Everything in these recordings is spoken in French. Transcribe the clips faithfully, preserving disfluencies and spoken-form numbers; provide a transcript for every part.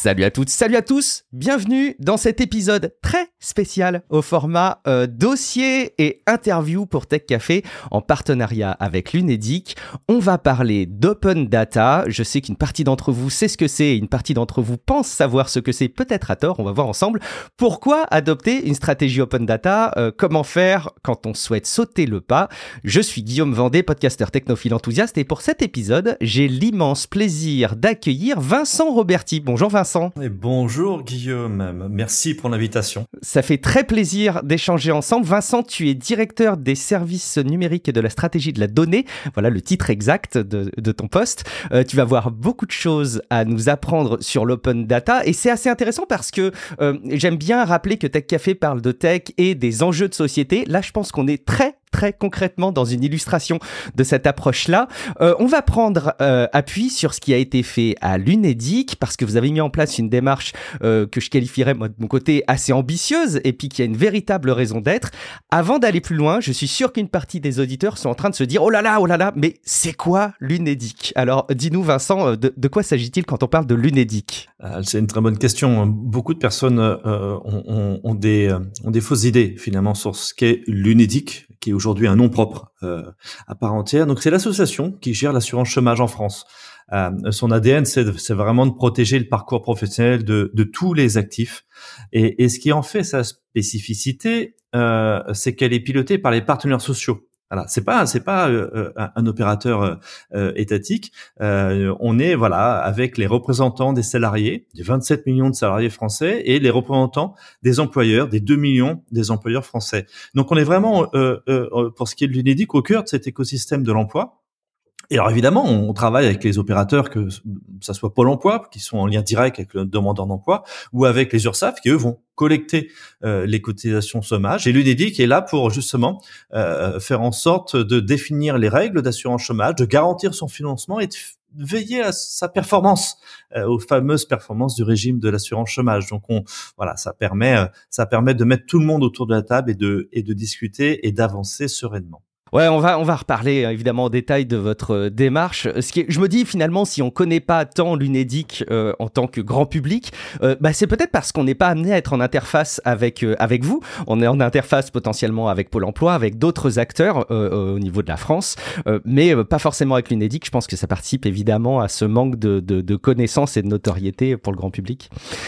Salut à toutes, salut à tous, bienvenue dans cet épisode très spécial au format euh, dossier et interview pour Tech Café en partenariat avec l'Unédic. On va parler d'open data. Je sais qu'une partie d'entre vous sait ce que c'est et une partie d'entre vous pense savoir ce que c'est, peut-être à tort. On va voir ensemble pourquoi adopter une stratégie open data, euh, comment faire quand on souhaite sauter le pas. Je suis Guillaume Vendée, podcasteur technophile enthousiaste et pour cet épisode, j'ai l'immense plaisir d'accueillir Vincent Roberti. Bonjour Vincent. Et bonjour Guillaume, merci pour l'invitation. Ça fait très plaisir d'échanger ensemble. Vincent, tu es directeur des services numériques et de la stratégie de la donnée. Voilà le titre exact de, de ton poste. Euh, tu vas avoir beaucoup de choses à nous apprendre sur l'open data et c'est assez intéressant parce que euh, j'aime bien rappeler que Tech Café parle de tech et des enjeux de société. Là, je pense qu'on est très très concrètement dans une illustration de cette approche-là. Euh, on va prendre euh, appui sur ce qui a été fait à l'Unédic parce que vous avez mis en place une démarche euh, que je qualifierais moi, de mon côté assez ambitieuse et puis qui a une véritable raison d'être. Avant d'aller plus loin, je suis sûr qu'une partie des auditeurs sont en train de se dire « Oh là là, oh là là, mais c'est quoi l'Unédic ?» Alors dis-nous Vincent, de, de quoi s'agit-il quand on parle de l'Unédic ? euh, C'est une très bonne question. Beaucoup de personnes euh, ont, ont, ont, des, euh, ont des fausses idées finalement sur ce qu'est l'Unédic, qui est aujourd'hui un nom propre euh, à part entière. Donc, c'est l'association qui gère l'assurance chômage en France. Euh, son A D N, c'est, c'est vraiment de protéger le parcours professionnel de, de tous les actifs. Et, et ce qui en fait sa spécificité, euh, c'est qu'elle est pilotée par les partenaires sociaux. Voilà, c'est pas c'est pas euh, un, un opérateur euh, étatique. Euh, on est voilà avec les représentants des salariés, des vingt-sept millions de salariés français, et les représentants des employeurs, des deux millions des employeurs français. Donc on est vraiment euh, euh, pour ce qui est de l'Unédic au cœur de cet écosystème de l'emploi. Et alors évidemment, on travaille avec les opérateurs, que ça soit Pôle emploi, qui sont en lien direct avec le demandeur d'emploi, ou avec les URSSAF, qui eux vont collecter euh, les cotisations chômage. Et l'Unédic est là pour justement euh, faire en sorte de définir les règles d'assurance chômage, de garantir son financement et de f- veiller à sa performance, euh, aux fameuses performances du régime de l'assurance chômage. Donc on, voilà, ça permet, euh, ça permet de mettre tout le monde autour de la table et de et de discuter et d'avancer sereinement. Ouais, on va on va reparler évidemment en détail de votre euh, démarche. Ce qui est, je me dis finalement, si on connaît pas tant l'Unédic euh, en tant que grand public, euh, bah c'est peut-être parce qu'on n'est pas amené à être en interface avec euh, avec vous. On est en interface potentiellement avec Pôle Emploi, avec d'autres acteurs euh, au niveau de la France, euh, mais euh, pas forcément avec l'Unédic. Je pense que ça participe évidemment à ce manque de de, de connaissances et de notoriété pour le grand public.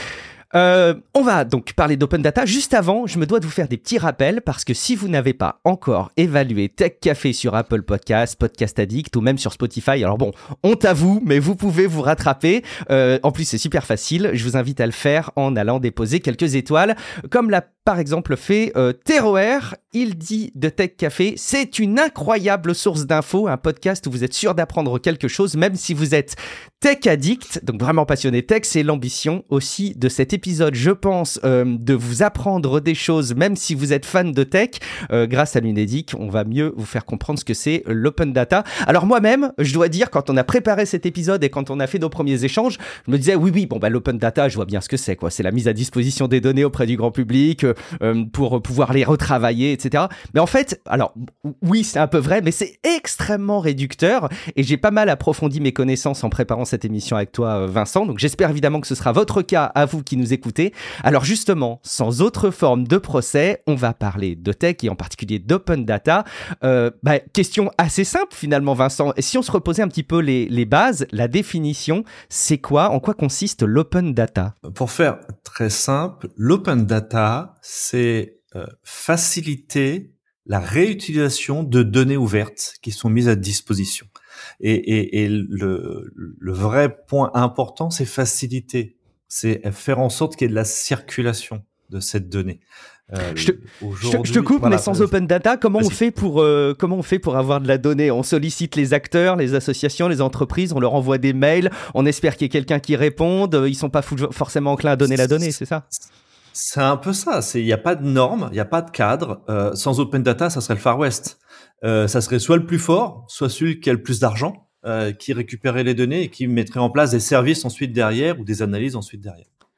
Euh, on va donc parler d'open data. Juste avant, je me dois de vous faire des petits rappels parce que si vous n'avez pas encore évalué Tech Café sur Apple Podcasts, Podcast Addict ou même sur Spotify, alors bon, honte à vous, mais vous pouvez vous rattraper. Euh, en plus, c'est super facile. Je vous invite à le faire en allant déposer quelques étoiles, comme l'a par exemple fait euh, Teroer. Il dit de Tech Café, c'est une incroyable source d'infos, un podcast où vous êtes sûr d'apprendre quelque chose, même si vous êtes tech addict, donc vraiment passionné tech. C'est l'ambition aussi de cet épisode, je pense, euh, de vous apprendre des choses, même si vous êtes fan de tech. Euh, grâce à l'Unédic, on va mieux vous faire comprendre ce que c'est l'open data. Alors moi-même, je dois dire, quand on a préparé cet épisode et quand on a fait nos premiers échanges, je me disais, oui, oui, bon, bah, l'open data, je vois bien ce que c'est, quoi. C'est la mise à disposition des données auprès du grand public, euh, pour pouvoir les retravailler, et cetera. Mais en fait, alors, oui, c'est un peu vrai, mais c'est extrêmement réducteur et j'ai pas mal approfondi mes connaissances en préparant cette émission avec toi, Vincent. Donc, j'espère évidemment que ce sera votre cas à vous qui nous écoutez. Alors, justement, sans autre forme de procès, on va parler de tech et en particulier d'open data. Euh, bah, question assez simple, finalement, Vincent. Et si on se reposait un petit peu les, les bases, la définition, c'est quoi? En quoi consiste l'open data? Pour faire très simple, l'open data, c'est euh, faciliter la réutilisation de données ouvertes qui sont mises à disposition. Et, et, et le, le vrai point important, c'est faciliter, c'est faire en sorte qu'il y ait de la circulation de cette donnée. Euh, je, te, je, te, je te coupe, voilà, mais sans open data, comment on fait pour euh, comment on fait pour avoir de la donnée? On sollicite les acteurs, les associations, les entreprises, on leur envoie des mails, on espère qu'il y ait quelqu'un qui réponde. Ils sont pas forcément enclins à donner la donnée, c'est ça? C'est un peu ça. C'est il y a pas de normes, il y a pas de cadre. Euh, sans open data, ça serait le Far West. Euh, ça serait soit le plus fort, soit celui qui a le plus d'argent, euh, qui récupérait les données et qui mettrait en place des services ensuite derrière ou des analyses ensuite derrière.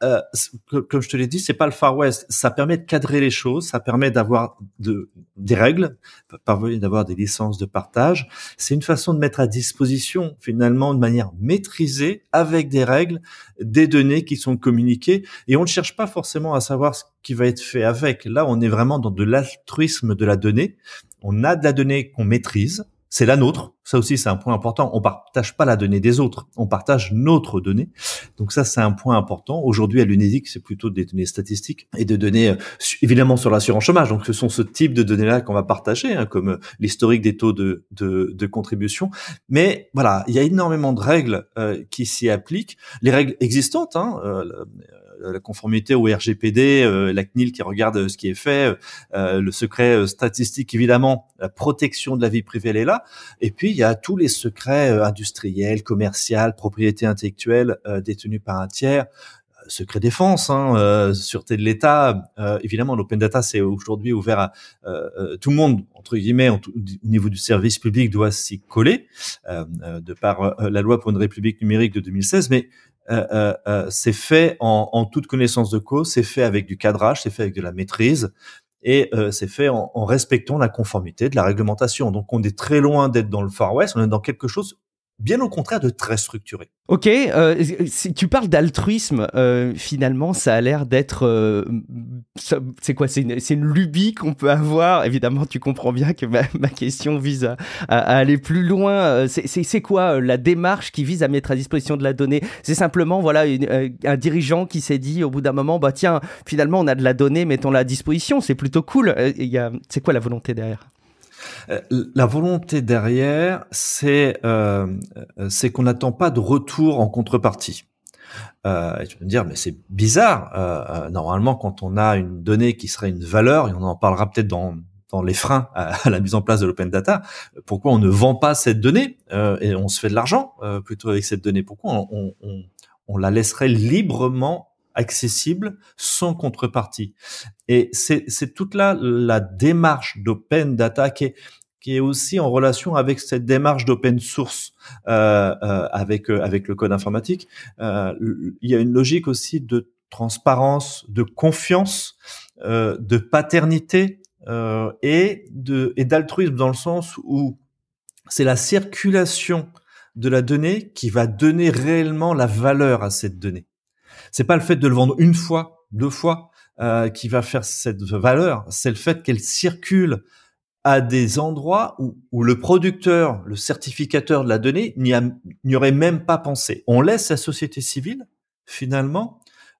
euh, comme je te l'ai dit, c'est pas le Far West. Ça permet de cadrer les choses, ça permet d'avoir de, des règles, d'avoir des licences de partage. C'est une façon de mettre à disposition, finalement, de manière maîtrisée, avec des règles, des données qui sont communiquées. Et on ne cherche pas forcément à savoir ce qui va être fait avec. Là, on est vraiment dans de l'altruisme de la donnée. On a de la donnée qu'on maîtrise. C'est la nôtre. Ça aussi, c'est un point important. On partage pas la donnée des autres. On partage notre donnée. Donc ça, c'est un point important. Aujourd'hui, à l'UNEDIC, c'est plutôt des données statistiques et des données, euh, évidemment, sur l'assurance chômage. Donc, ce sont ce type de données-là qu'on va partager, hein, comme euh, l'historique des taux de, de, de contribution. Mais voilà, il y a énormément de règles euh, qui s'y appliquent. Les règles existantes, hein, euh, la conformité au R G P D, euh, la C N I L qui regarde ce qui est fait, euh, le secret euh, statistique, évidemment, la protection de la vie privée, elle est là. Et puis, il y a tous les secrets euh, industriels, commerciaux, propriété intellectuelle euh, détenus par un tiers, euh, secret défense, hein, euh, sûreté de l'État. Euh, évidemment, l'open data, c'est aujourd'hui ouvert à euh, euh, tout le monde, entre guillemets, en tout, au niveau du service public, doit s'y coller, euh, euh, de par euh, la loi pour une république numérique de deux mille seize, mais Euh, euh, euh, c'est fait en, en toute connaissance de cause, c'est fait avec du cadrage, c'est fait avec de la maîtrise et euh, c'est fait en, en respectant la conformité de la réglementation. Donc on est très loin d'être dans le Far West, on est dans quelque chose bien au contraire de très structuré. Ok, euh, si tu parles d'altruisme, euh, finalement, ça a l'air d'être, euh, ça, c'est quoi, c'est une, c'est une lubie qu'on peut avoir. Évidemment, tu comprends bien que ma, ma question vise à, à, à aller plus loin. C'est, c'est, c'est quoi euh, la démarche qui vise à mettre à disposition de la donnée? C'est simplement, voilà, une, euh, un dirigeant qui s'est dit au bout d'un moment, bah tiens, finalement, on a de la donnée, mettons-la à disposition. C'est plutôt cool. Euh, y a, c'est quoi la volonté derrière? La volonté derrière, c'est euh, c'est qu'on n'attend pas de retour en contrepartie. Euh, et tu vas me dire, mais c'est bizarre. Euh, normalement, quand on a une donnée qui serait une valeur, et on en parlera peut-être dans dans les freins à, à la mise en place de l'open data, pourquoi on ne vend pas cette donnée euh, et on se fait de l'argent euh, plutôt avec cette donnée? Pourquoi on, on, on la laisserait librement accessible sans contrepartie? Et c'est, c'est toute là la démarche d'open data qui est, qui est aussi en relation avec cette démarche d'open source euh, euh, avec euh, avec le code informatique. Euh, il y a une logique aussi de transparence, de confiance, euh, de paternité euh, et de et d'altruisme dans le sens où c'est la circulation de la donnée qui va donner réellement la valeur à cette donnée. C'est pas le fait de le vendre une fois, deux fois, euh, qui va faire cette valeur. C'est le fait qu'elle circule à des endroits où, où le producteur, le certificateur de la donnée n'y, a, n'y aurait même pas pensé. On laisse la société civile, finalement,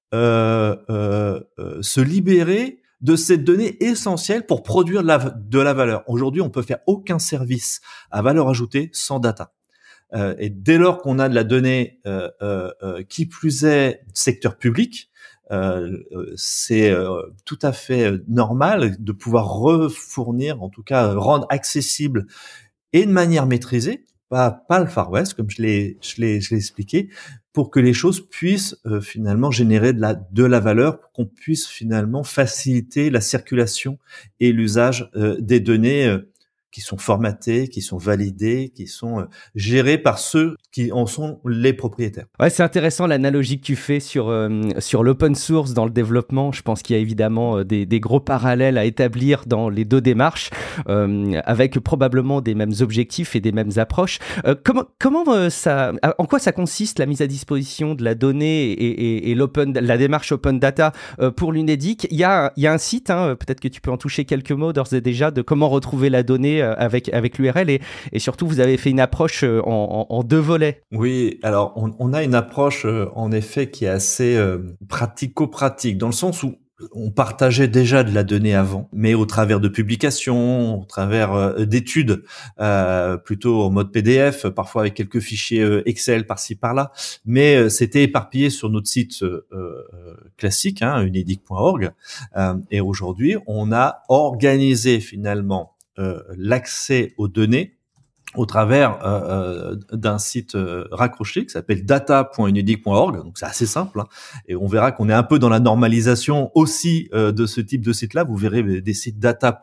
euh, euh, euh, se libérer de cette donnée essentielle pour produire de la, de la valeur. Aujourd'hui, on peut faire aucun service à valeur ajoutée sans data. Euh, et dès lors qu'on a de la donnée, euh, euh, euh, qui plus est secteur public, euh, c'est euh, tout à fait normal de pouvoir refournir, en tout cas rendre accessible et de manière maîtrisée, pas pas le Far West comme je l'ai je l'ai je l'ai expliqué, pour que les choses puissent euh, finalement générer de la de la valeur, pour qu'on puisse finalement faciliter la circulation et l'usage euh, des données euh, qui sont formatées, qui sont validées, qui sont euh, gérées par ceux qui en sont les propriétaires. Ouais, c'est intéressant l'analogie que tu fais sur, euh, sur l'open source dans le développement. Je pense qu'il y a évidemment euh, des, des gros parallèles à établir dans les deux démarches, euh, avec probablement des mêmes objectifs et des mêmes approches. Euh, comment comment euh, ça, en quoi ça consiste la mise à disposition de la donnée et, et, et l'open, la démarche open data euh, pour l'UNEDIC? Il y a, il y a un site, hein, peut-être que tu peux en toucher quelques mots d'ores et déjà, de comment retrouver la donnée avec, avec l'U R L et, et surtout vous avez fait une approche en, en, en deux volets. Oui, alors on, on a une approche euh, en effet qui est assez euh, pratico-pratique, dans le sens où on partageait déjà de la donnée avant, mais au travers de publications, au travers euh, d'études, euh, plutôt en mode P D F, parfois avec quelques fichiers euh, Excel par-ci par-là, mais euh, c'était éparpillé sur notre site euh, euh, classique, hein, unedic point org, euh, et aujourd'hui on a organisé finalement euh, l'accès aux données au travers euh, d'un site euh, raccroché qui s'appelle data point unedic point org, donc c'est assez simple, hein, et on verra qu'on est un peu dans la normalisation aussi euh, de ce type de site-là. Vous verrez des sites data.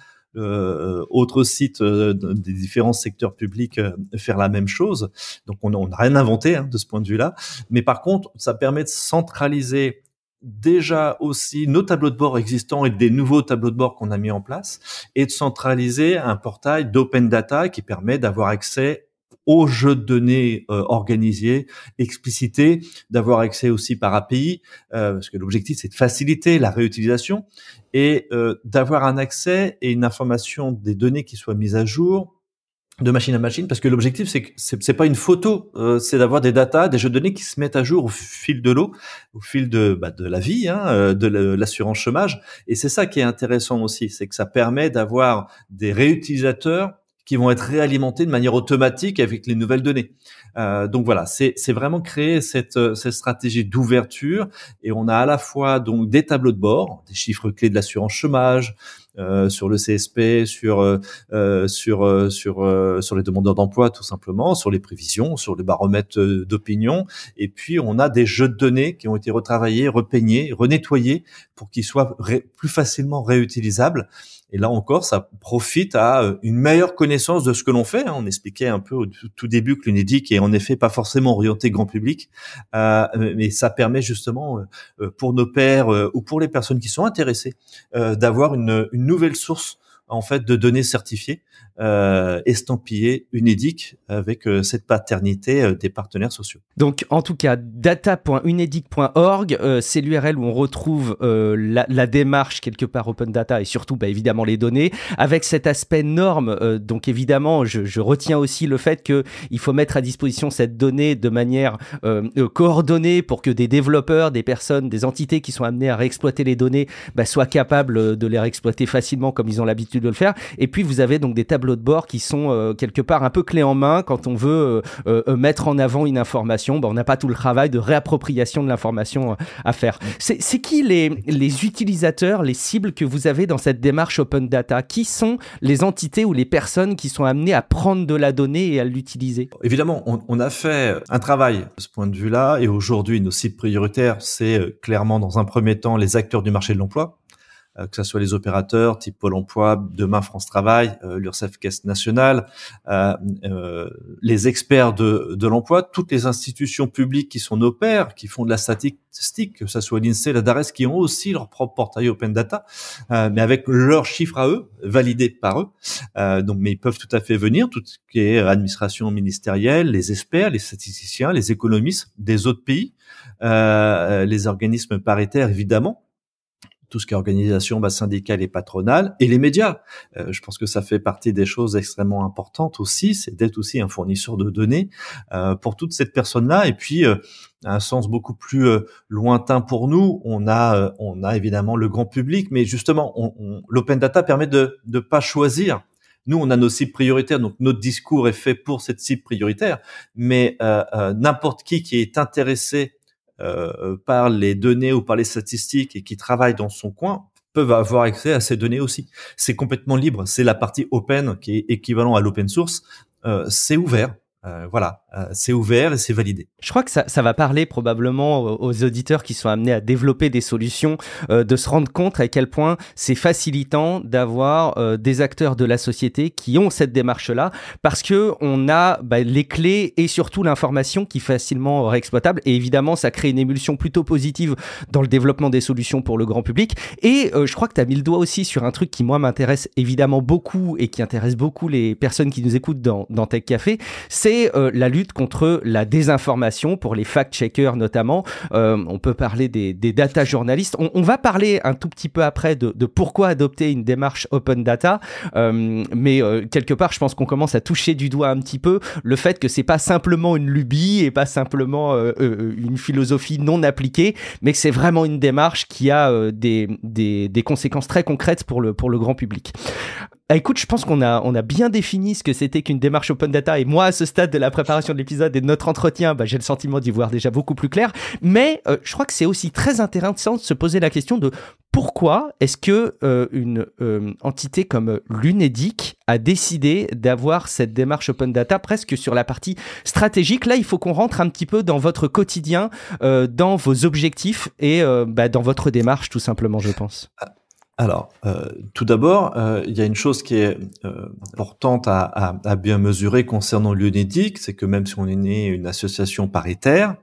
Euh, autres sites euh, des différents secteurs publics euh, faire la même chose. Donc on n'a rien inventé hein, de ce point de vue-là, mais par contre ça permet de centraliser déjà aussi nos tableaux de bord existants et des nouveaux tableaux de bord qu'on a mis en place, et de centraliser un portail d'open data qui permet d'avoir accès aux jeux de données euh, organisés, explicités, d'avoir accès aussi par A P I, euh, parce que l'objectif c'est de faciliter la réutilisation et euh, d'avoir un accès et une information des données qui soient mises à jour de machine à machine, parce que l'objectif c'est que c'est, c'est pas une photo, euh, c'est d'avoir des datas, des jeux de données qui se mettent à jour au fil de l'eau, au fil de bah, de la vie, hein, de l'assurance chômage, et c'est ça qui est intéressant aussi, c'est que ça permet d'avoir des réutilisateurs qui vont être réalimentés de manière automatique avec les nouvelles données. Euh, donc voilà, c'est c'est vraiment créer cette cette stratégie d'ouverture, et on a à la fois donc des tableaux de bord, des chiffres clés de l'assurance chômage, Euh, sur le C S P, sur euh, sur euh, sur euh, sur les demandeurs d'emploi tout simplement, sur les prévisions, sur les baromètres d'opinion, et puis on a des jeux de données qui ont été retravaillés, repeignés, renettoyés pour qu'ils soient ré- plus facilement réutilisables. Et là encore, ça profite à une meilleure connaissance de ce que l'on fait. On expliquait un peu au tout début que l'UNEDIC est en effet pas forcément orienté grand public, euh, mais ça permet justement euh, pour nos pairs euh, ou pour les personnes qui sont intéressées euh, d'avoir une, une nouvelle source en fait de données certifiées, euh, estampillées UNEDIC avec euh, cette paternité euh, des partenaires sociaux. Donc en tout cas, data point unedic point org, euh, c'est l'U R L où on retrouve euh, la, la démarche quelque part Open Data et surtout bah, évidemment les données, avec cet aspect norme. Euh, donc évidemment, je, je retiens aussi le fait qu'il faut mettre à disposition cette donnée de manière euh, euh, coordonnée pour que des développeurs, des personnes, des entités qui sont amenées à réexploiter les données bah, soient capables de les réexploiter facilement comme ils ont l'habitude de le faire. Et puis vous avez donc des tableaux de bord qui sont euh, quelque part un peu clés en main quand on veut euh, euh, mettre en avant une information. Ben, on n'a pas tout le travail de réappropriation de l'information à faire. C'est, c'est qui les, les utilisateurs, les cibles que vous avez dans cette démarche Open Data? Qui sont les entités ou les personnes qui sont amenées à prendre de la donnée et à l'utiliser? Évidemment, on, on a fait un travail de ce point de vue-là, et aujourd'hui, nos cibles prioritaires, c'est clairement dans un premier temps les acteurs du marché de l'emploi, euh, que ce soit les opérateurs type Pôle emploi, demain France Travail, euh, l'URSSAF Caisse nationale, euh, euh, les experts de, de l'emploi, toutes les institutions publiques qui sont nos pairs, qui font de la statistique, que ce soit l'INSEE, la DARES, qui ont aussi leur propre portail Open Data, euh, mais avec leurs chiffres à eux, validés par eux. Euh, donc, mais ils peuvent tout à fait venir, tout ce qui est administration ministérielle, les experts, les statisticiens, les économistes des autres pays, euh, les organismes paritaires, évidemment, tout ce qui est organisation bah, syndicale et patronale, et les médias. Euh, je pense que ça fait partie des choses extrêmement importantes aussi, c'est d'être aussi un fournisseur de données euh, pour toute cette personne-là. Et puis, euh, à un sens beaucoup plus euh, lointain pour nous, on a, euh, on a évidemment le grand public, mais justement, on, on, l'open data permet de ne pas choisir. Nous, on a nos cibles prioritaires, donc notre discours est fait pour cette cible prioritaire, mais euh, euh, n'importe qui qui est intéressé Euh, par les données ou par les statistiques et qui travaillent dans son coin peuvent avoir accès à ces données aussi. C'est complètement libre. C'est la partie open qui est équivalent à l'open source. Euh, c'est ouvert. Euh, voilà, euh, c'est ouvert et c'est validé. Je crois que ça, ça va parler probablement aux auditeurs qui sont amenés à développer des solutions, euh, de se rendre compte à quel point c'est facilitant d'avoir euh, des acteurs de la société qui ont cette démarche-là, parce que on a bah, les clés et surtout l'information qui est facilement réexploitable. Et évidemment, ça crée une émulsion plutôt positive dans le développement des solutions pour le grand public. Et euh, je crois que tu as mis le doigt aussi sur un truc qui, moi, m'intéresse évidemment beaucoup et qui intéresse beaucoup les personnes qui nous écoutent dans, dans Tech Café, c'est C'est euh, la lutte contre la désinformation pour les fact-checkers notamment. Euh, on peut parler des, des data journalistes. On, on va parler un tout petit peu après de, de pourquoi adopter une démarche open data. Euh, mais euh, quelque part, je pense qu'on commence à toucher du doigt un petit peu le fait que c'est pas simplement une lubie et pas simplement euh, euh, une philosophie non appliquée, mais que c'est vraiment une démarche qui a euh, des, des, des conséquences très concrètes pour le, pour le grand public. Ah, écoute, je pense qu'on a, on a bien défini ce que c'était qu'une démarche open data, et moi, à ce stade de la préparation de l'épisode et de notre entretien, bah, j'ai le sentiment d'y voir déjà beaucoup plus clair. Mais euh, je crois que c'est aussi très intéressant de se poser la question de pourquoi est-ce que euh, une euh, entité comme l'UNEDIC a décidé d'avoir cette démarche open data presque sur la partie stratégique. Là, il faut qu'on rentre un petit peu dans votre quotidien, euh, dans vos objectifs et euh, bah, dans votre démarche, tout simplement, je pense. Alors, euh, tout d'abord, euh, il y a une chose qui est euh, importante à, à, à bien mesurer concernant l'UNEDIC, c'est que même si on est né une association paritaire,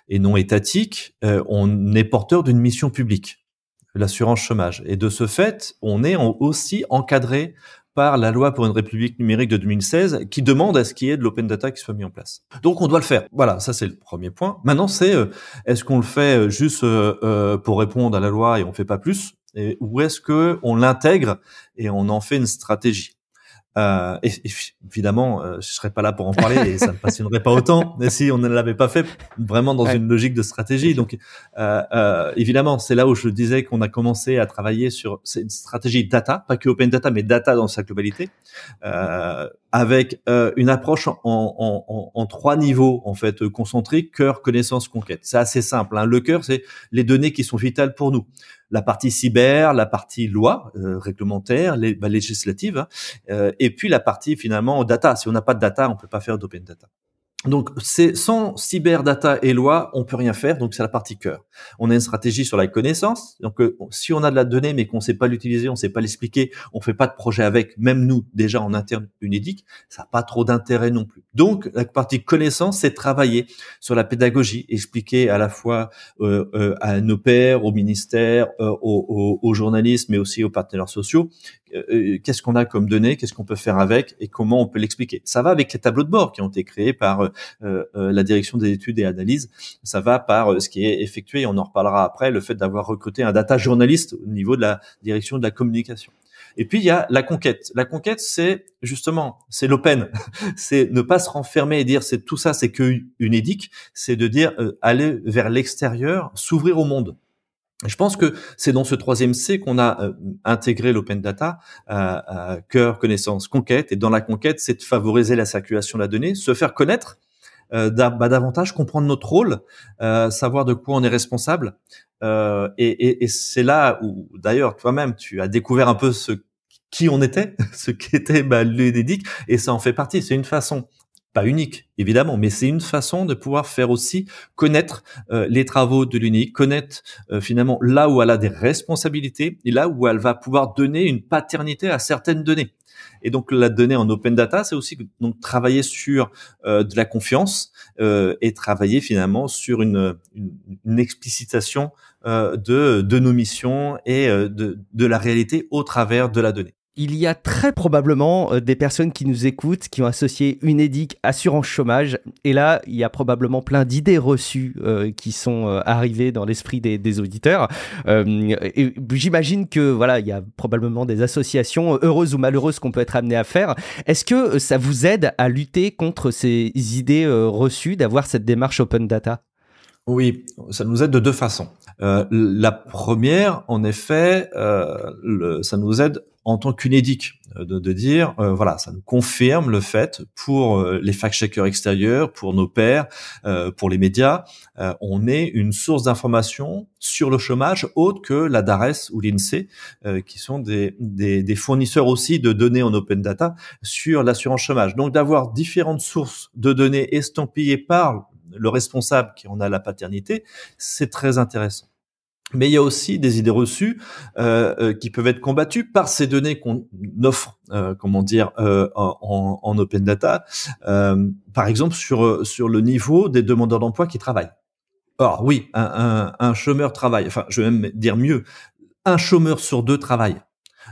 et non étatique, euh, on est porteur d'une mission publique, l'assurance chômage. Et de ce fait, on est en, aussi encadré par la loi pour une République numérique de deux mille seize qui demande à ce qu'il y ait de l'open data qui soit mis en place. Donc on doit le faire. Voilà, ça c'est le premier point. Maintenant c'est euh, est-ce qu'on le fait juste euh, euh, pour répondre à la loi et on fait pas plus, et, ou est-ce que on l'intègre et on en fait une stratégie? Euh, et, et évidemment, euh, je serais pas là pour en parler et ça me passionnerait pas autant si on ne l'avait pas fait vraiment dans ouais. une logique de stratégie. Donc, euh, euh, évidemment, c'est là où je disais qu'on a commencé à travailler sur c'est une stratégie data, pas que open data, mais data dans sa globalité, euh, avec euh, une approche en, en, en, en trois niveaux en fait concentriques: cœur, connaissance, conquête. C'est assez simple. Hein. Le cœur, c'est les données qui sont vitales pour nous. La partie cyber, la partie loi euh, réglementaire, les, bah, législative, hein, euh, et puis la partie finalement data. Si on n'a pas de data, on peut pas faire d'open data. Donc, c'est sans cyber, data et loi, on peut rien faire. Donc, c'est la partie cœur. On a une stratégie sur la connaissance. Donc, euh, si on a de la donnée mais qu'on sait pas l'utiliser, on sait pas l'expliquer, on fait pas de projet avec. Même nous, déjà en interne Unédic, ça n'a pas trop d'intérêt non plus. Donc, la partie connaissance, c'est travailler sur la pédagogie, expliquer à la fois euh, euh, à nos pairs, au ministère, euh, aux, aux, aux journalistes, mais aussi aux partenaires sociaux, euh, qu'est-ce qu'on a comme données, qu'est-ce qu'on peut faire avec et comment on peut l'expliquer. Ça va avec les tableaux de bord qui ont été créés par euh, euh, la direction des études et analyses. Ça va par euh, ce qui est effectué, et on en reparlera après, le fait d'avoir recruté un data journaliste au niveau de la direction de la communication. Et puis il y a la conquête. La conquête, c'est justement, c'est l'open, c'est ne pas se renfermer et dire c'est tout ça, c'est que Unédic, c'est de dire euh, aller vers l'extérieur, s'ouvrir au monde. Je pense que c'est dans ce troisième C qu'on a euh, intégré l'open data, euh, euh, cœur, connaissance, conquête. Et dans la conquête, c'est de favoriser la circulation de la donnée, se faire connaître, euh, bah, davantage comprendre notre rôle, euh, savoir de quoi on est responsable. Euh, et, et, et c'est là où, d'ailleurs, toi-même, tu as découvert un peu ce qui on était, ce qu'était bah, l'Unédic, et ça en fait partie. C'est une façon. Pas unique, évidemment, mais c'est une façon de pouvoir faire aussi connaître euh, les travaux de l'Unédic, connaître euh, finalement là où elle a des responsabilités et là où elle va pouvoir donner une paternité à certaines données. Et donc la donnée en open data, c'est aussi donc travailler sur euh, de la confiance euh, et travailler finalement sur une, une, une explicitation euh, de, de nos missions et euh, de, de la réalité au travers de la donnée. Il y a très probablement euh, des personnes qui nous écoutent, qui ont associé Unédic, assurance chômage. Et là, il y a probablement plein d'idées reçues euh, qui sont euh, arrivées dans l'esprit des, des auditeurs. Euh, et j'imagine que voilà, il y a probablement des associations heureuses ou malheureuses qu'on peut être amené à faire. Est-ce que ça vous aide à lutter contre ces idées euh, reçues, d'avoir cette démarche open data ? Oui, ça nous aide de deux façons. Euh, la première, en effet, euh, le, ça nous aide en tant qu'Unédic de, de dire, euh, voilà, ça nous confirme le fait pour euh, les fact-checkers extérieurs, pour nos pairs, euh, pour les médias, euh, on est une source d'information sur le chômage autre que la DARES ou l'INSEE, euh, qui sont des, des, des fournisseurs aussi de données en open data sur l'assurance chômage. Donc d'avoir différentes sources de données estampillées par le responsable qui en a la paternité, c'est très intéressant. Mais il y a aussi des idées reçues euh, euh, qui peuvent être combattues par ces données qu'on offre, euh, comment dire, euh, en, en open data. Euh, par exemple, sur sur le niveau des demandeurs d'emploi qui travaillent. Or, oui, un, un, un chômeur travaille. Enfin, je vais même dire mieux, un chômeur sur deux travaille.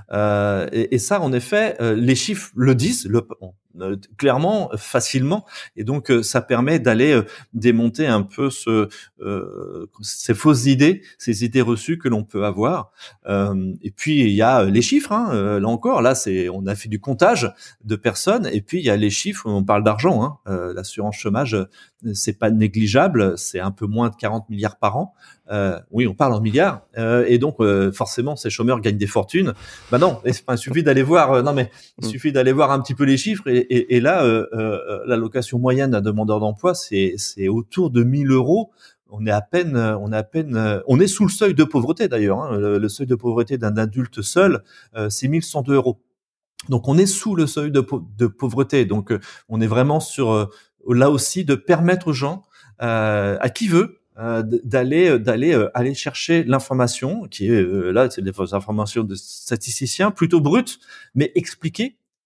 Euh, et, et ça, en effet, euh, les chiffres le disent le, euh, clairement, facilement, et donc euh, ça permet d'aller euh, démonter un peu ce, euh, ces fausses idées, ces idées reçues que l'on peut avoir. Euh, et puis il y a les chiffres. Hein, euh, là encore, là, c'est, on a fait du comptage de personnes, et puis il y a les chiffres. On parle d'argent. Hein, euh, l'assurance chômage, c'est pas négligeable, c'est un peu moins de quarante milliards par an. Euh, oui, on parle en milliards, euh, et donc euh, forcément ces chômeurs gagnent des fortunes. Ben non, il suffit d'aller voir. Euh, non mais il suffit d'aller voir un petit peu les chiffres, et, et, et là, euh, euh, l'allocation moyenne d'un demandeur d'emploi, c'est c'est autour de mille euros. On est à peine, on est à peine, on est sous le seuil de pauvreté d'ailleurs. Hein, le, le seuil de pauvreté d'un adulte seul, euh, c'est mille cent deux euros. Donc on est sous le seuil de, de pauvreté. Donc euh, on est vraiment sur euh, là aussi de permettre aux gens, euh, à qui veut, Euh, d'aller d'aller euh, aller chercher l'information qui est euh, là, c'est des informations de statisticiens plutôt brutes mais expliquées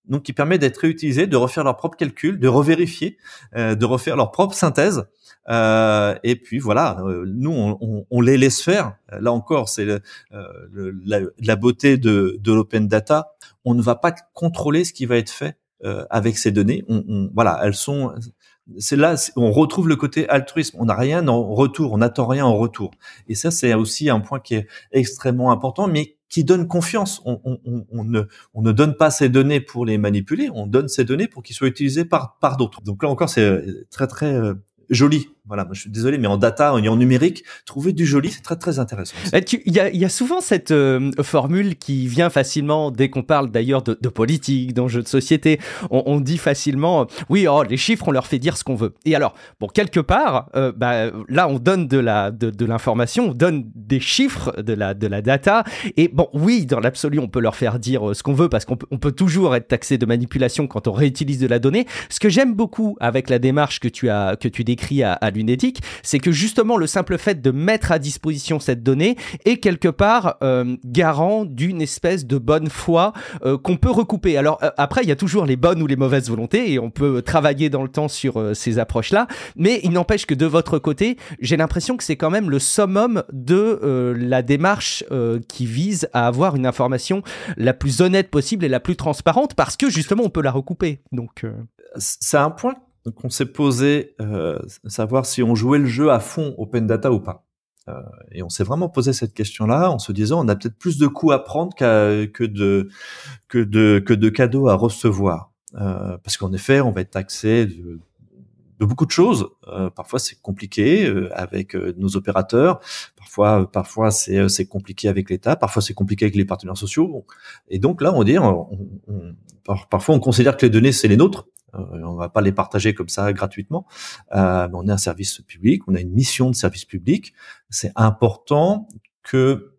donc qui permet d'être réutilisé, de refaire leurs propres calculs, de revérifier, euh, de refaire leur propre synthèse. Euh, et puis voilà, euh, nous on, on, on les laisse faire. Là encore, c'est le, euh, le, la, la beauté de, de l'open data. On ne va pas contrôler ce qui va être fait euh, avec ces données. On, on, voilà, elles sont. C'est là, c'est, on retrouve le côté altruisme. On n'a rien en retour, on n'attend rien en retour. Et ça, c'est aussi un point qui est extrêmement important, mais qui donne confiance. On, on, on, on ne, on ne donne pas ces données pour les manipuler. On donne ces données pour qu'ils soient utilisés par, par d'autres. Donc là encore, c'est très très euh, joli. Voilà, moi je suis désolé, mais en data et en numérique, trouver du joli, c'est très très intéressant. Il y a, y a souvent cette euh, formule qui vient facilement dès qu'on parle d'ailleurs de, de politique, d'enjeux de société. On, on dit facilement, euh, oui, oh, les chiffres, on leur fait dire ce qu'on veut. Et alors, bon, quelque part, euh, bah, là, on donne de la de, de l'information, on donne des chiffres, de la de la data. Et bon, oui, dans l'absolu, on peut leur faire dire ce qu'on veut parce qu'on peut, on peut toujours être taxé de manipulation quand on réutilise de la donnée. Ce que j'aime beaucoup avec la démarche que tu as que tu décris à, à l'UNEDIC, c'est que justement le simple fait de mettre à disposition cette donnée est quelque part euh, garant d'une espèce de bonne foi euh, qu'on peut recouper. Alors euh, après, il y a toujours les bonnes ou les mauvaises volontés et on peut travailler dans le temps sur euh, ces approches-là, mais il n'empêche que de votre côté, j'ai l'impression que c'est quand même le summum de euh, la démarche euh, qui vise à avoir une information la plus honnête possible et la plus transparente parce que justement on peut la recouper. Donc euh... c'est un point qu'on s'est posé, euh, savoir si on jouait le jeu à fond open data ou pas. Euh, et on s'est vraiment posé cette question-là en se disant on a peut-être plus de coups à prendre qu'à, que de que de que de cadeaux à recevoir. Euh, parce qu'en effet, on va être taxé de, de beaucoup de choses. Euh, parfois, c'est compliqué euh, avec euh, nos opérateurs. Parfois, euh, parfois c'est euh, c'est compliqué avec l'État. Parfois, c'est compliqué avec les partenaires sociaux. Bon. Et donc là, on dit, on, on, par, parfois, on considère que les données c'est les nôtres. Euh, on va pas les partager comme ça gratuitement. Euh, mais on est un service public, on a une mission de service public. C'est important que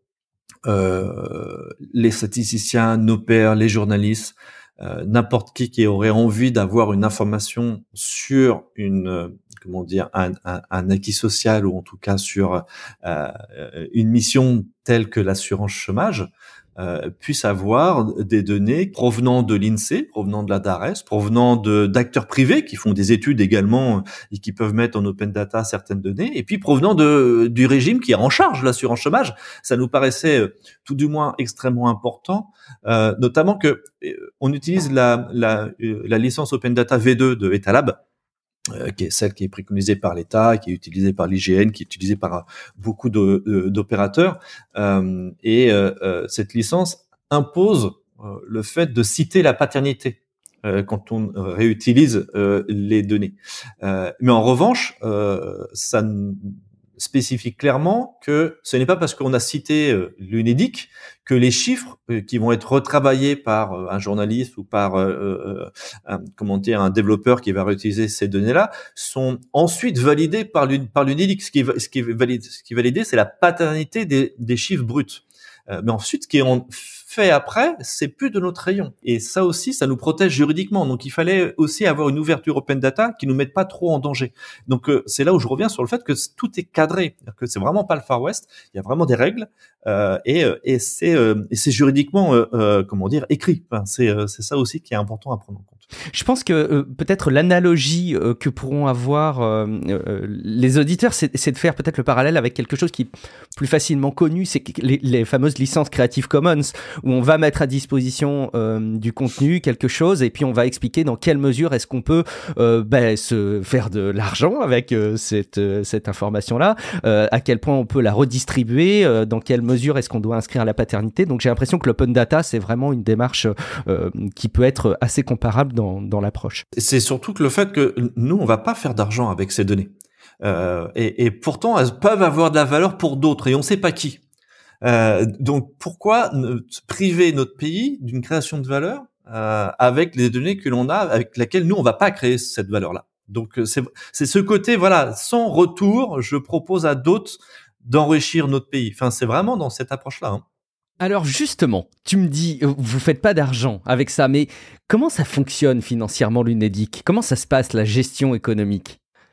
euh, les statisticiens, nos pairs, les journalistes, euh, n'importe qui qui aurait envie d'avoir une information sur une euh, comment dire un, un, un acquis social ou en tout cas sur euh, une mission telle que l'assurance chômage. Euh, puisse avoir des données provenant de l'INSEE, provenant de la DARES, provenant de, d'acteurs privés qui font des études également et qui peuvent mettre en open data certaines données, et puis provenant de, du régime qui est en charge de l'assurance chômage. Ça nous paraissait tout du moins extrêmement important, euh, notamment que euh, on utilise la, la, euh, la licence open data V deux de Etalab, Euh, qui est celle qui est préconisée par l'État, qui est utilisée par l'I G N, qui est utilisée par euh, beaucoup de, de, d'opérateurs. Euh, et euh, euh, cette licence impose euh, le fait de citer la paternité euh, quand on réutilise euh, les données. Euh, mais en revanche, euh, ça n- spécifie clairement que ce n'est pas parce qu'on a cité euh, l'UNEDIC que les chiffres euh, qui vont être retravaillés par euh, un journaliste ou par euh, euh, un, comment dire un développeur qui va réutiliser ces données-là sont ensuite validés par l'U- par l'UNEDIC. Ce qui est, ce qui est validé, ce qui est validé, c'est la paternité des, des chiffres bruts. Euh, mais ensuite, ce qui est en fait après, c'est plus de notre rayon. Et ça aussi, ça nous protège juridiquement. Donc, il fallait aussi avoir une ouverture open data qui nous mette pas trop en danger. Donc, euh, c'est là où je reviens sur le fait que tout est cadré, que c'est vraiment pas le Far West. Il y a vraiment des règles euh, et, et c'est euh, et c'est juridiquement euh, euh, comment dire écrit. Enfin, c'est euh, c'est ça aussi qui est important à prendre en compte. Je pense que euh, peut-être l'analogie euh, que pourront avoir euh, euh, les auditeurs, c'est, c'est de faire peut-être le parallèle avec quelque chose qui est plus facilement connu, c'est les, les fameuses licences Creative Commons, où on va mettre à disposition euh, du contenu, quelque chose, et puis on va expliquer dans quelle mesure est-ce qu'on peut euh, ben, se faire de l'argent avec euh, cette, euh, cette information-là, euh, à quel point on peut la redistribuer, euh, dans quelle mesure est-ce qu'on doit inscrire la paternité. Donc j'ai l'impression que l'open data, c'est vraiment une démarche euh, qui peut être assez comparable dans Dans, dans l'approche. C'est surtout que le fait que nous, on va pas faire d'argent avec ces données. Euh, et, et pourtant, elles peuvent avoir de la valeur pour d'autres, et on sait pas qui. Euh, donc, pourquoi ne priver notre pays d'une création de valeur euh, avec les données que l'on a, avec lesquelles nous, on va pas créer cette valeur-là. Donc, c'est, c'est ce côté, voilà, sans retour, je propose à d'autres d'enrichir notre pays. Enfin, c'est vraiment dans cette approche-là, hein. Alors justement, tu me dis, vous faites pas d'argent avec ça, mais comment ça fonctionne financièrement l'UNEDIC ? Comment ça se passe, la gestion économique ?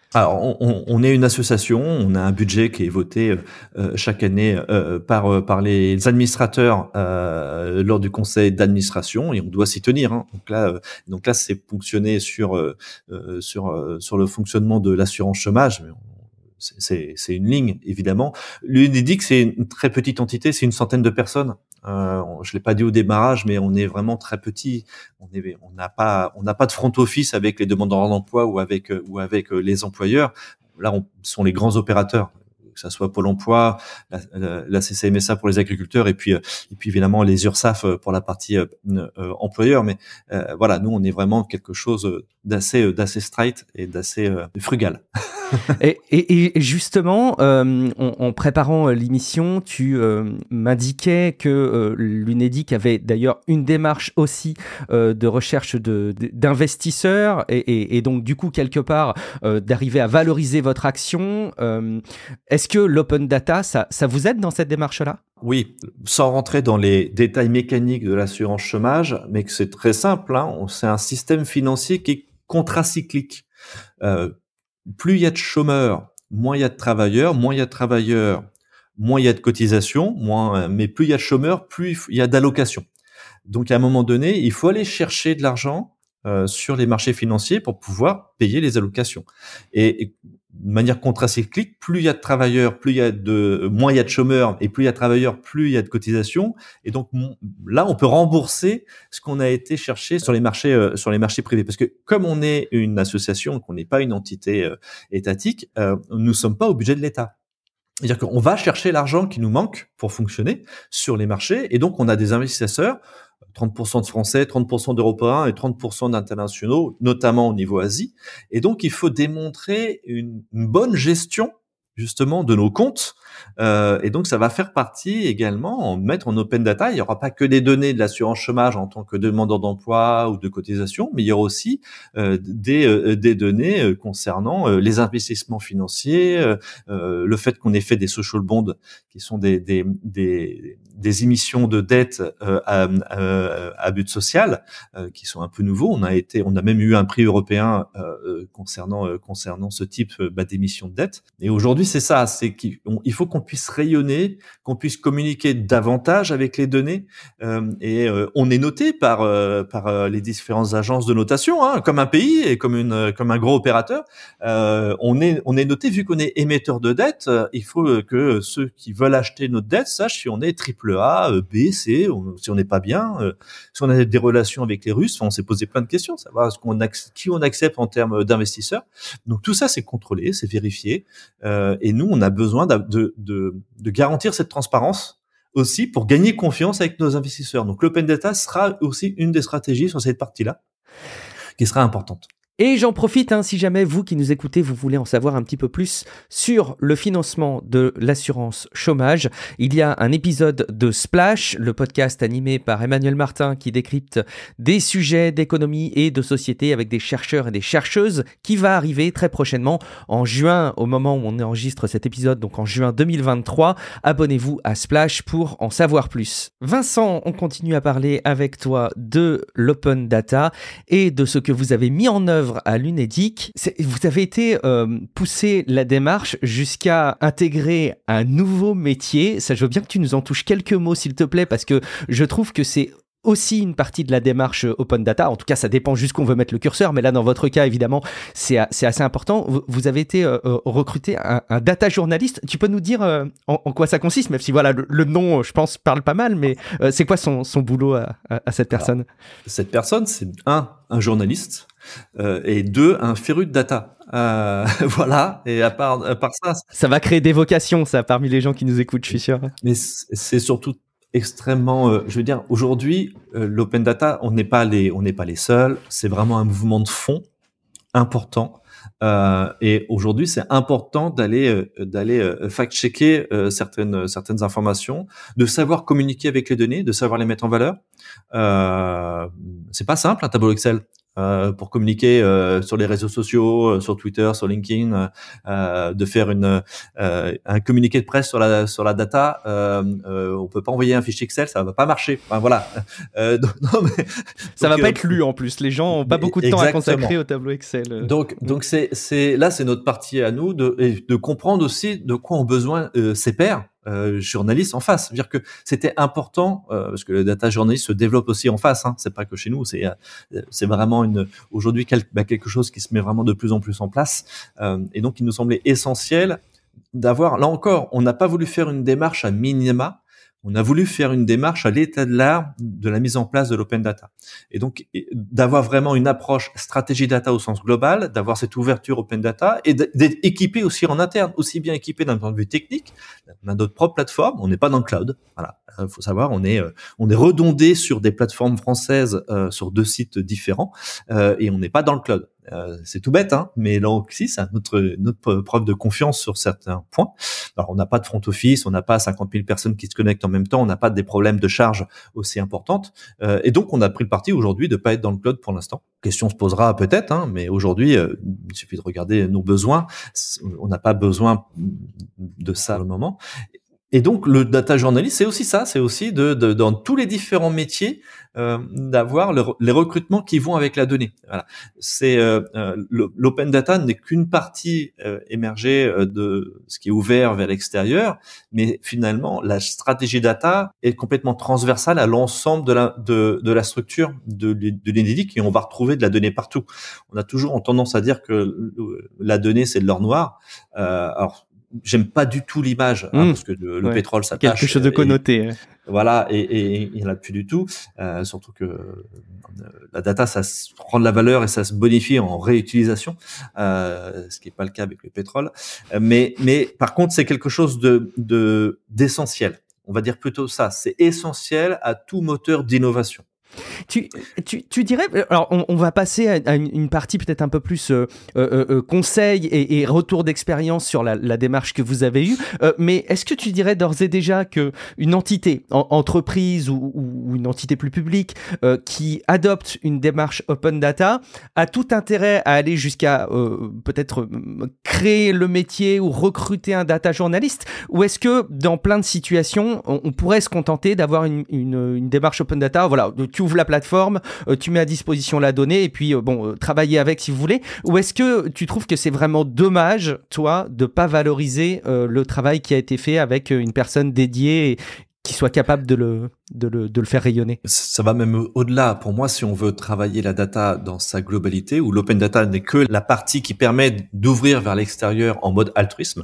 Alors, on, on, on est une association, on a un budget qui est voté euh, chaque année euh, par par les administrateurs euh, lors du conseil d'administration et on doit s'y tenir. Hein. Donc là, euh, donc là, c'est fonctionné sur euh, sur euh, sur le fonctionnement de l'assurance chômage. Mais on, c'est, c'est une ligne évidemment. L'Unédic, c'est une très petite entité, c'est une centaine de personnes. Euh, je l'ai pas dit au démarrage, mais on est vraiment très petit. On est, on n'a pas, on n'a pas de front office avec les demandeurs d'emploi ou avec ou avec les employeurs. Là, on sont les grands opérateurs, que ça soit Pôle Emploi, la, la, la C C M S A pour les agriculteurs, et puis et puis évidemment les URSSAF pour la partie euh, euh, employeur. Mais euh, voilà, nous, on est vraiment quelque chose d'assez d'assez straight et d'assez euh, frugal. et, et, et justement, euh, en, en préparant l'émission, tu euh, m'indiquais que euh, l'Unédic avait d'ailleurs une démarche aussi euh, de recherche de, de, d'investisseurs et, et, et donc du coup quelque part euh, d'arriver à valoriser votre action. Euh, est-ce que l'open data, ça, ça vous aide dans cette démarche-là ? Oui, sans rentrer dans les détails mécaniques de l'assurance chômage, mais que c'est très simple, hein, c'est un système financier qui est contracyclique. Euh, Plus il y a de chômeurs, moins il y a de travailleurs, moins il y a de travailleurs, moins il y a de cotisations, moins, mais plus il y a de chômeurs, plus il y a d'allocations. Donc à un moment donné, il faut aller chercher de l'argent euh, sur les marchés financiers pour pouvoir payer les allocations. Et, et de manière contracyclique, plus il y a de travailleurs, plus il y a de, moins il y a de chômeurs, et plus il y a de travailleurs, plus il y a de cotisations. Et donc là, on peut rembourser ce qu'on a été chercher sur les marchés, euh, sur les marchés privés. Parce que comme on est une association, qu'on n'est pas une entité euh, étatique, euh, nous ne sommes pas au budget de l'État. C'est-à-dire qu'on va chercher l'argent qui nous manque pour fonctionner sur les marchés, et donc on a des investisseurs, trente pour cent de Français, trente pour cent d'Européens et trente pour cent d'internationaux, notamment au niveau Asie. Et donc il faut démontrer une, une bonne gestion justement de nos comptes. Euh, et donc ça va faire partie également, en mettre en open data. Il n'y aura pas que des données de l'assurance chômage en tant que demandeur d'emploi ou de cotisation, mais il y aura aussi euh, des, euh, des données euh, concernant euh, les investissements financiers, euh, euh, le fait qu'on ait fait des social bonds, qui sont des, des, des, des émissions de dette euh, à, à, à but social, euh, qui sont un peu nouveaux. On a été, on a même eu un prix européen euh, concernant euh, concernant ce type euh, bah, d'émissions de dette. Et aujourd'hui, c'est ça, c'est qu'il il faut qu'on puisse rayonner, qu'on puisse communiquer davantage avec les données. Euh, et euh, on est noté par euh, par euh, les différentes agences de notation, hein, comme un pays et comme une comme un gros opérateur. Euh, on est on est noté, vu qu'on est émetteur de dette. Euh, il faut que ceux qui veulent acheter notre dette sachent si on est triple A, B, C, on, si on n'est pas bien, euh, si on a des relations avec les Russes. Enfin, on s'est posé plein de questions, savoir ce qu'on ac- qui on accepte en termes d'investisseurs. Donc tout ça, c'est contrôlé, c'est vérifié. Euh, et nous, on a besoin de, de, de, de garantir cette transparence aussi pour gagner confiance avec nos investisseurs. Donc l'open data sera aussi une des stratégies sur cette partie-là qui sera importante. Et j'en profite, hein, si jamais vous qui nous écoutez, vous voulez en savoir un petit peu plus sur le financement de l'assurance chômage. Il y a un épisode de Splash, le podcast animé par Emmanuel Martin qui décrypte des sujets d'économie et de société avec des chercheurs et des chercheuses, qui va arriver très prochainement en juin, au moment où on enregistre cet épisode, donc en juin deux mille vingt-trois. Abonnez-vous à Splash pour en savoir plus. Vincent, on continue à parler avec toi de l'open data et de ce que vous avez mis en œuvre à l'Unédic. C'est, vous avez été euh, poussé la démarche jusqu'à intégrer un nouveau métier. Ça, je veux bien que tu nous en touches quelques mots, s'il te plaît, parce que je trouve que c'est aussi une partie de la démarche open data. En tout cas, ça dépend jusqu'où on veut mettre le curseur, mais là, dans votre cas, évidemment, c'est, c'est assez important. Vous, vous avez été euh, recruté un, un data journaliste. Tu peux nous dire euh, en, en quoi ça consiste, même si voilà, le, le nom, je pense, parle pas mal, mais euh, c'est quoi son, son boulot à, à, à cette personne ? Alors, cette personne, c'est un, un journaliste, euh, et deux, un féru de data. Euh, voilà, et à part, à part ça... Ça va créer des vocations, ça, parmi les gens qui nous écoutent, je suis sûr. Mais c'est surtout extrêmement, euh, je veux dire, aujourd'hui, euh, l'open data, on n'est pas les, on n'est pas les seuls. C'est vraiment un mouvement de fond important. Euh, et aujourd'hui, c'est important d'aller, euh, d'aller euh, fact-checker euh, certaines, certaines informations, de savoir communiquer avec les données, de savoir les mettre en valeur. Euh, c'est pas simple, un tableau Excel. euh, pour communiquer euh, sur les réseaux sociaux, euh, sur Twitter, sur LinkedIn, euh, de faire une euh, un communiqué de presse sur la sur la data. Euh, euh, on peut pas envoyer un fichier Excel, ça va pas marcher. Enfin, voilà. Euh, donc, non, mais, ça donc, va pas euh, être lu en plus. Les gens ont pas beaucoup de temps à consacrer au tableau Excel. Donc donc c'est c'est là c'est notre partie à nous de de comprendre aussi de quoi ont besoin euh, ces pairs. Euh, journalistes en face, c'est-à-dire que c'était important euh, parce que le data journaliste se développe aussi en face. Hein, c'est pas que chez nous, c'est euh, c'est vraiment une aujourd'hui quel, bah, quelque chose qui se met vraiment de plus en plus en place. Euh, et donc il nous semblait essentiel d'avoir, là encore, on n'a pas voulu faire une démarche à minima. On a voulu faire une démarche à l'état de l'art de la mise en place de l'open data. Et donc, d'avoir vraiment une approche stratégie data au sens global, d'avoir cette ouverture open data et d'être équipé aussi en interne, aussi bien équipé d'un point de vue technique. On a notre propre plateforme, on n'est pas dans le cloud. Voilà. Il faut savoir, on est, on est redondé sur des plateformes françaises, euh, sur deux sites différents, euh, et on n'est pas dans le cloud. Euh, c'est tout bête, hein, mais là aussi, c'est notre, notre preuve de confiance sur certains points. Alors, on n'a pas de front office, on n'a pas cinquante mille personnes qui se connectent en même temps, on n'a pas des problèmes de charge aussi importantes. Euh, et donc, on a pris le parti aujourd'hui de pas être dans le cloud pour l'instant. Question se posera peut-être, hein, mais aujourd'hui, euh, il suffit de regarder nos besoins. On n'a pas besoin de ça à le moment. Et donc, le data journalist, c'est aussi ça, c'est aussi de, de dans tous les différents métiers euh, d'avoir le, les recrutements qui vont avec la donnée. Voilà, c'est euh, euh, l'open data n'est qu'une partie euh, émergée euh, de ce qui est ouvert vers l'extérieur, mais finalement, la stratégie data est complètement transversale à l'ensemble de la de, de la structure de, de l'Enedis, et on va retrouver de la donnée partout. On a toujours tendance à dire que la donnée c'est de l'or noir. Euh, alors j'aime pas du tout l'image, hein, mmh, parce que le, le ouais, pétrole, ça quelque chose de connoté. Et, voilà, et, et, et il n'y en a plus du tout. Euh, surtout que euh, la data, ça se prend de la valeur et ça se bonifie en réutilisation, euh, ce qui n'est pas le cas avec le pétrole. Mais, mais par contre, c'est quelque chose de, de d'essentiel. On va dire plutôt ça. C'est essentiel à tout moteur d'innovation. Tu, tu, tu dirais, alors on, on va passer à, à une, une partie peut-être un peu plus euh, euh, euh, conseil et, et retour d'expérience sur la, la démarche que vous avez eue, euh, mais est-ce que tu dirais d'ores et déjà qu'une entité, en, entreprise ou, ou une entité plus publique euh, qui adopte une démarche open data a tout intérêt à aller jusqu'à euh, peut-être créer le métier ou recruter un data journaliste, ou est-ce que dans plein de situations on, on pourrait se contenter d'avoir une, une, une démarche open data, voilà, tu ouvres la plateforme, euh, tu mets à disposition la donnée et puis euh, bon, euh, travailler avec si vous voulez, ou est-ce que tu trouves que c'est vraiment dommage, toi, de pas valoriser euh, le travail qui a été fait avec une personne dédiée et qui soit capable de le, de le, de le faire rayonner? Ça va même au-delà. Pour moi, si on veut travailler la data dans sa globalité, où l'open data n'est que la partie qui permet d'ouvrir vers l'extérieur en mode altruisme,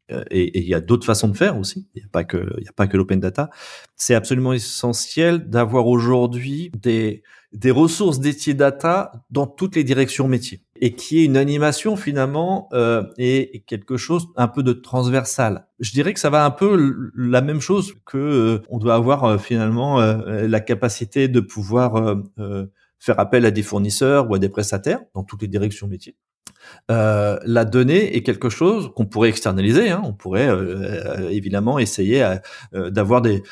et il y a d'autres façons de faire aussi, il n'y a pas que il y a pas que l'open data, c'est absolument essentiel d'avoir aujourd'hui des des ressources dédiées data dans toutes les directions métiers, et qui est une animation finalement euh, et quelque chose un peu de transversal. Je dirais que ça va un peu la même chose que euh, on doit avoir euh, finalement euh, la capacité de pouvoir euh, euh, faire appel à des fournisseurs ou à des prestataires dans toutes les directions métiers. Euh, la donnée est quelque chose qu'on pourrait externaliser, hein. On pourrait euh, évidemment essayer à, euh, d'avoir des,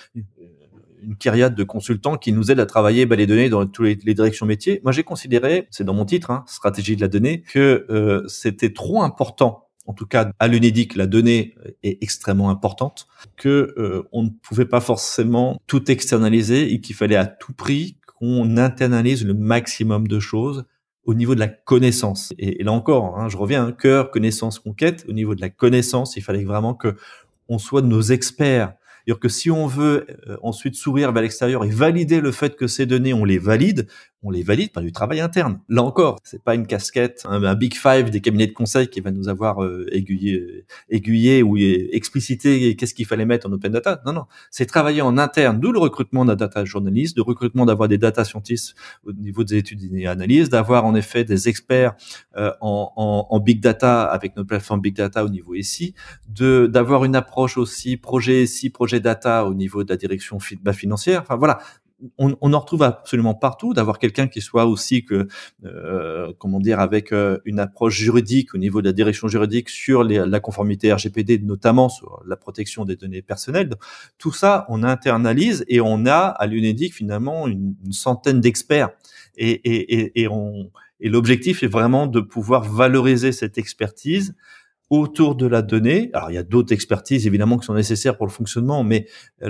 une kyriade de consultants qui nous aident à travailler bah, les données dans toutes les, les directions métiers. Moi, j'ai considéré, c'est dans mon titre, hein, stratégie de la donnée, que euh, c'était trop important. En tout cas, à l'Enedis, la donnée est extrêmement importante, que euh, on ne pouvait pas forcément tout externaliser et qu'il fallait à tout prix qu'on internalise le maximum de choses au niveau de la connaissance. Et, et là encore, hein, je reviens, hein, cœur, connaissance, conquête. Au niveau de la connaissance, il fallait vraiment que on soit nos experts. C'est-à-dire que si on veut euh, ensuite s'ouvrir vers l'extérieur et valider le fait que ces données, on les valide, on les valide par du travail interne. Là encore, c'est pas une casquette, un, un big five des cabinets de conseil qui va nous avoir euh, aiguillé, aiguillé ou explicité qu'est-ce qu'il fallait mettre en open data. Non, non, c'est travailler en interne, d'où le recrutement d'un data journaliste, le recrutement d'avoir des data scientists au niveau des études et analyses, d'avoir en effet des experts euh, en, en, en big data avec notre plateforme big data au niveau S I, de d'avoir une approche aussi projet S I, projet data au niveau de la direction fi- bah, financière. Enfin voilà. On, on en retrouve absolument partout, d'avoir quelqu'un qui soit aussi que, euh, comment dire, avec euh, une approche juridique au niveau de la direction juridique sur les, la conformité R G P D, notamment sur la protection des données personnelles. Tout ça, on internalise et on a à l'Enedis finalement une, une centaine d'experts et, et, et, et on Et l'objectif est vraiment de pouvoir valoriser cette expertise autour de la donnée. Alors, il y a d'autres expertises, évidemment, qui sont nécessaires pour le fonctionnement, mais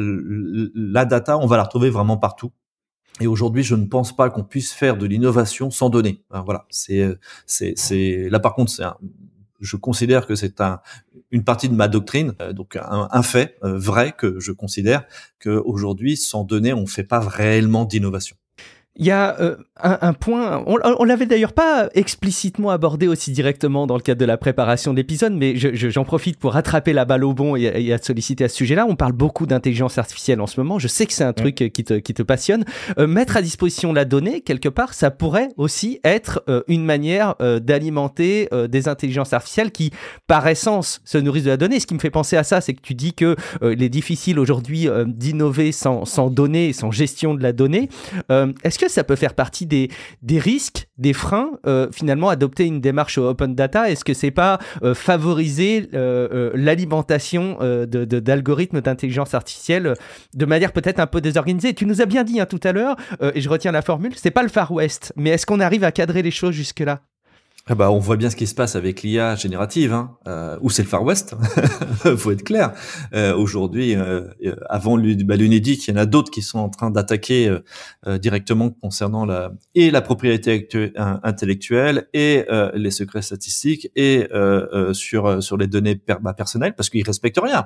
la data, on va la retrouver vraiment partout. Et aujourd'hui, je ne pense pas qu'on puisse faire de l'innovation sans données. Alors, voilà, c'est, c'est, c'est, là, par contre, c'est un, je considère que c'est un, une partie de ma doctrine, euh, donc un, un fait euh, vrai que je considère qu'aujourd'hui, sans données, on ne fait pas réellement d'innovation. Il y a euh, un, un point, on, on l'avait d'ailleurs pas explicitement abordé aussi directement dans le cadre de la préparation de l'épisode, mais je, je, j'en profite pour rattraper la balle au bon et, et à te solliciter à ce sujet-là. On parle beaucoup d'intelligence artificielle en ce moment. Je sais que c'est un truc qui te, qui te passionne. Euh, mettre à disposition la donnée, quelque part, ça pourrait aussi être euh, une manière euh, d'alimenter euh, des intelligences artificielles qui, par essence, se nourrissent de la donnée. Ce qui me fait penser à ça, c'est que tu dis que euh, il est difficile aujourd'hui euh, d'innover sans, sans données, sans gestion de la donnée. Euh, est-ce que ça peut faire partie des, des risques, des freins, euh, finalement, adopter une démarche open data? Est-ce que c'est pas euh, favoriser euh, euh, l'alimentation euh, de, de, d'algorithmes d'intelligence artificielle de manière peut-être un peu désorganisée? Tu nous as bien dit hein, tout à l'heure, euh, et je retiens la formule, c'est pas le Far West, mais est-ce qu'on arrive à cadrer les choses jusque-là? Ah bah, on voit bien ce qui se passe avec l'I A générative, hein, euh, ou c'est le Far West, faut être clair. Euh, aujourd'hui, euh, avant bah, l'UNEDIC, il y en a d'autres qui sont en train d'attaquer euh, directement concernant la et la propriété actu- intellectuelle et euh, les secrets statistiques et euh, euh, sur sur les données per- bah, personnelles, parce qu'ils respectent rien.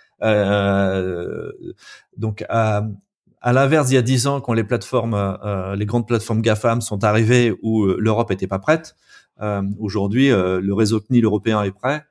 Euh, donc à À l'inverse, il y a dix ans, quand les plateformes, euh, les grandes plateformes GAFAM sont arrivées où l'Europe était pas prête, euh, aujourd'hui, euh, le réseau C N I L européen est prêt.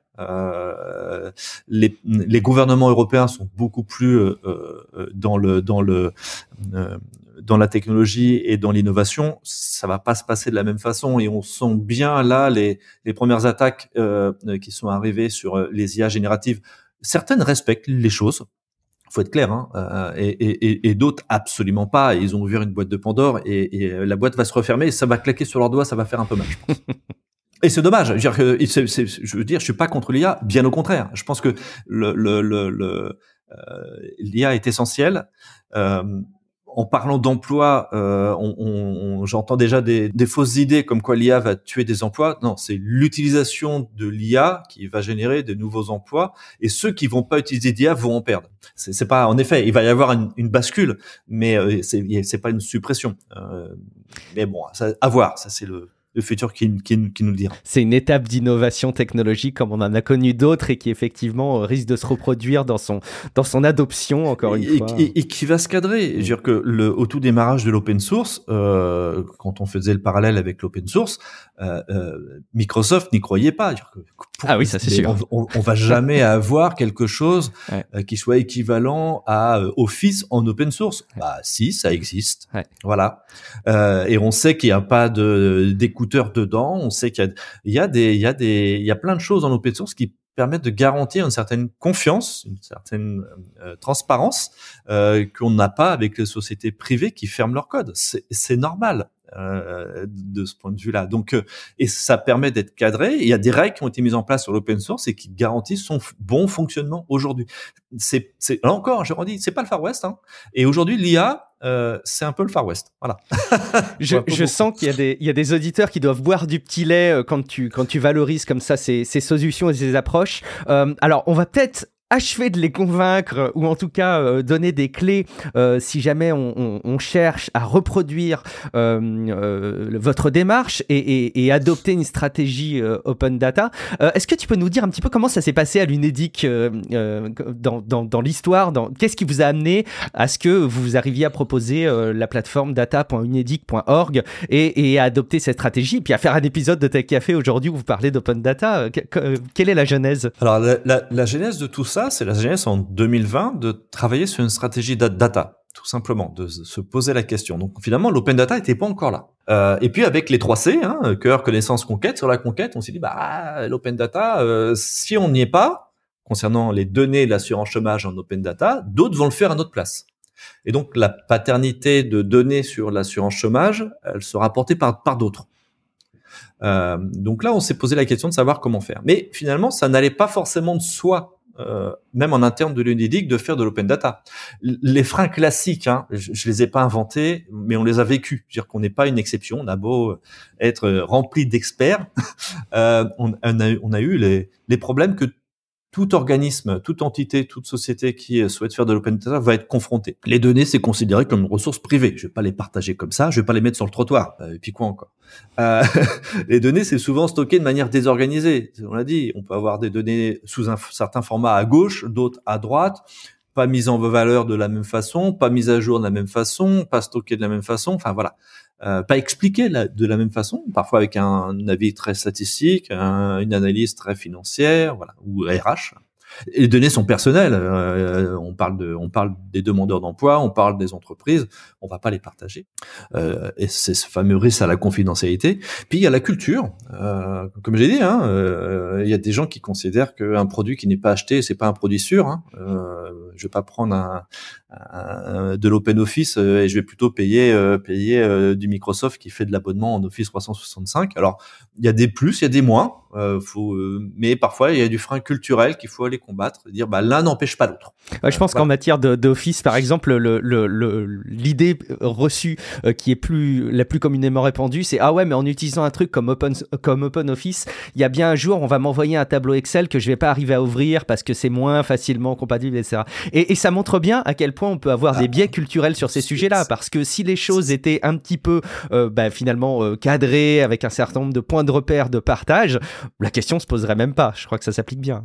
Euh, les, les gouvernements européens sont beaucoup plus euh, euh, dans le dans le euh, dans la technologie et dans l'innovation. Ça va pas se passer de la même façon, et on sent bien là les les premières attaques euh, qui sont arrivées sur les I A génératives. Certaines respectent les choses. Faut être clair, hein, euh, et, et, et d'autres absolument pas. Ils ont ouvert une boîte de Pandore et, et la boîte va se refermer et ça va claquer sur leurs doigts, ça va faire un peu mal, je pense. Et c'est dommage. Je veux dire, que, c'est, c'est, je veux dire, je suis pas contre l'I A, bien au contraire. Je pense que le, le, le, le euh, l'I A est essentielle. Euh, En parlant d'emploi, euh, on, on, j'entends déjà des, des fausses idées comme quoi l'I A va tuer des emplois. Non, c'est l'utilisation de l'I A qui va générer de nouveaux emplois, et ceux qui vont pas utiliser l'I A vont en perdre. C'est, c'est pas, en effet, il va y avoir une, une bascule, mais euh, c'est, c'est pas une suppression. Euh, mais bon, ça, à voir. Ça, c'est le le futur qui, qui, qui nous le dira. C'est une étape d'innovation technologique comme on en a connu d'autres et qui effectivement risque de se reproduire dans son, dans son adoption, encore une et, fois. Et, et qui va se cadrer. Je veux dire que le, au tout démarrage de l'open source, euh, quand on faisait le parallèle avec l'open source, euh, euh, Microsoft n'y croyait pas. Que, ah oui, ça c'est sûr. On, on, on va jamais avoir quelque chose ouais. euh, qui soit équivalent à euh, Office en open source. Ouais. Bah si, ça existe. Ouais. Voilà. Euh, et on sait qu'il n'y a pas de d'écoute dedans, on sait qu'il y a, il y a des, il y a des, il y a plein de choses dans l'open source qui permettent de garantir une certaine confiance, une certaine euh, transparence euh, qu'on n'a pas avec les sociétés privées qui ferment leur code. C'est, c'est normal euh, de ce point de vue-là. Donc, euh, et ça permet d'être cadré. Il y a des règles qui ont été mises en place sur l'open source et qui garantissent son f- bon fonctionnement aujourd'hui. C'est, c'est là encore, je redis, c'est pas le Far West. Hein. Et aujourd'hui, l'I A Euh, c'est un peu le Far West, voilà. je je sens qu'il y a des il y a des auditeurs qui doivent boire du petit lait quand tu quand tu valorises comme ça ces ces solutions et ces approches. Euh, alors on va peut-être achever de les convaincre, ou en tout cas euh, donner des clés euh, si jamais on, on, on cherche à reproduire euh, euh, votre démarche et, et, et adopter une stratégie euh, open data. Euh, est-ce que tu peux nous dire un petit peu comment ça s'est passé à l'UNEDIC euh, euh, dans, dans, dans l'histoire, dans, qu'est-ce qui vous a amené à ce que vous arriviez à proposer euh, la plateforme data point unedic point org et, et à adopter cette stratégie, puis à faire un épisode de Tech Café aujourd'hui où vous parlez d'open data? Que, quelle est la genèse? Alors la, la, la genèse de tout ça, c'est la genèse en deux mille vingt de travailler sur une stratégie data, tout simplement, de se poser la question. Donc finalement, l'open data n'était pas encore là. Euh, et puis avec les trois C, hein, cœur, connaissance, conquête, sur la conquête, on s'est dit, bah l'open data, euh, si on n'y est pas, concernant les données de l'assurance chômage en open data, d'autres vont le faire à notre place. Et donc la paternité de données sur l'assurance chômage, elle sera portée par, par d'autres. Euh, donc là, on s'est posé la question de savoir comment faire. Mais finalement, ça n'allait pas forcément de soi euh, même en interne de l'UNEDIC, de faire de l'open data. Les freins classiques, hein, je, je les ai pas inventés, mais on les a vécus. C'est-à-dire qu'on n'est pas une exception. On a beau être rempli d'experts, euh, on, on, a, on a eu les, les problèmes que tout organisme, toute entité, toute société qui souhaite faire de l'open data va être confrontée. Les données, c'est considéré comme une ressource privée. Je vais pas les partager comme ça, je vais pas les mettre sur le trottoir. Et puis quoi encore? Euh, les données, c'est souvent stocké de manière désorganisée. On l'a dit, on peut avoir des données sous un certain format à gauche, d'autres à droite, pas mises en valeur de la même façon, pas mises à jour de la même façon, pas stockées de la même façon. Enfin voilà. Euh, pas expliqué la, de la même façon, parfois avec un avis très statistique, un, une analyse très financière, voilà, ou R H. Et les données sont personnelles. Euh, on parle de, on parle des demandeurs d'emploi, on parle des entreprises. On va pas les partager. Euh, et c'est ce fameux risque à la confidentialité. Puis il y a la culture. Euh, comme j'ai dit, hein, euh, il y a des gens qui considèrent qu'un produit qui n'est pas acheté, c'est pas un produit sûr. Hein. Euh, je vais pas prendre un, un, de l'open office euh, et je vais plutôt payer, euh, payer euh, du Microsoft qui fait de l'abonnement en Office trois cent soixante-cinq. Alors il y a des plus, il y a des moins. Euh, faut, euh, mais parfois il y a du frein culturel qu'il faut aller combattre, dire bah l'un n'empêche pas l'autre. Ouais, je pense euh, voilà. qu'en matière de, d'office, par exemple, le, le, le, l'idée reçue euh, qui est plus la plus communément répandue, c'est ah ouais, mais en utilisant un truc comme Open comme Open Office, il y a bien un jour on va m'envoyer un tableau Excel que je vais pas arriver à ouvrir parce que c'est moins facilement compatible, et cetera. Et, et ça montre bien à quel point on peut avoir ah, des biais culturels sur ces sujets-là, parce que si les choses étaient un petit peu euh, bah, finalement euh, cadrées avec un certain nombre de points de repère, de partage, la question se poserait même pas. Je crois que ça s'applique bien.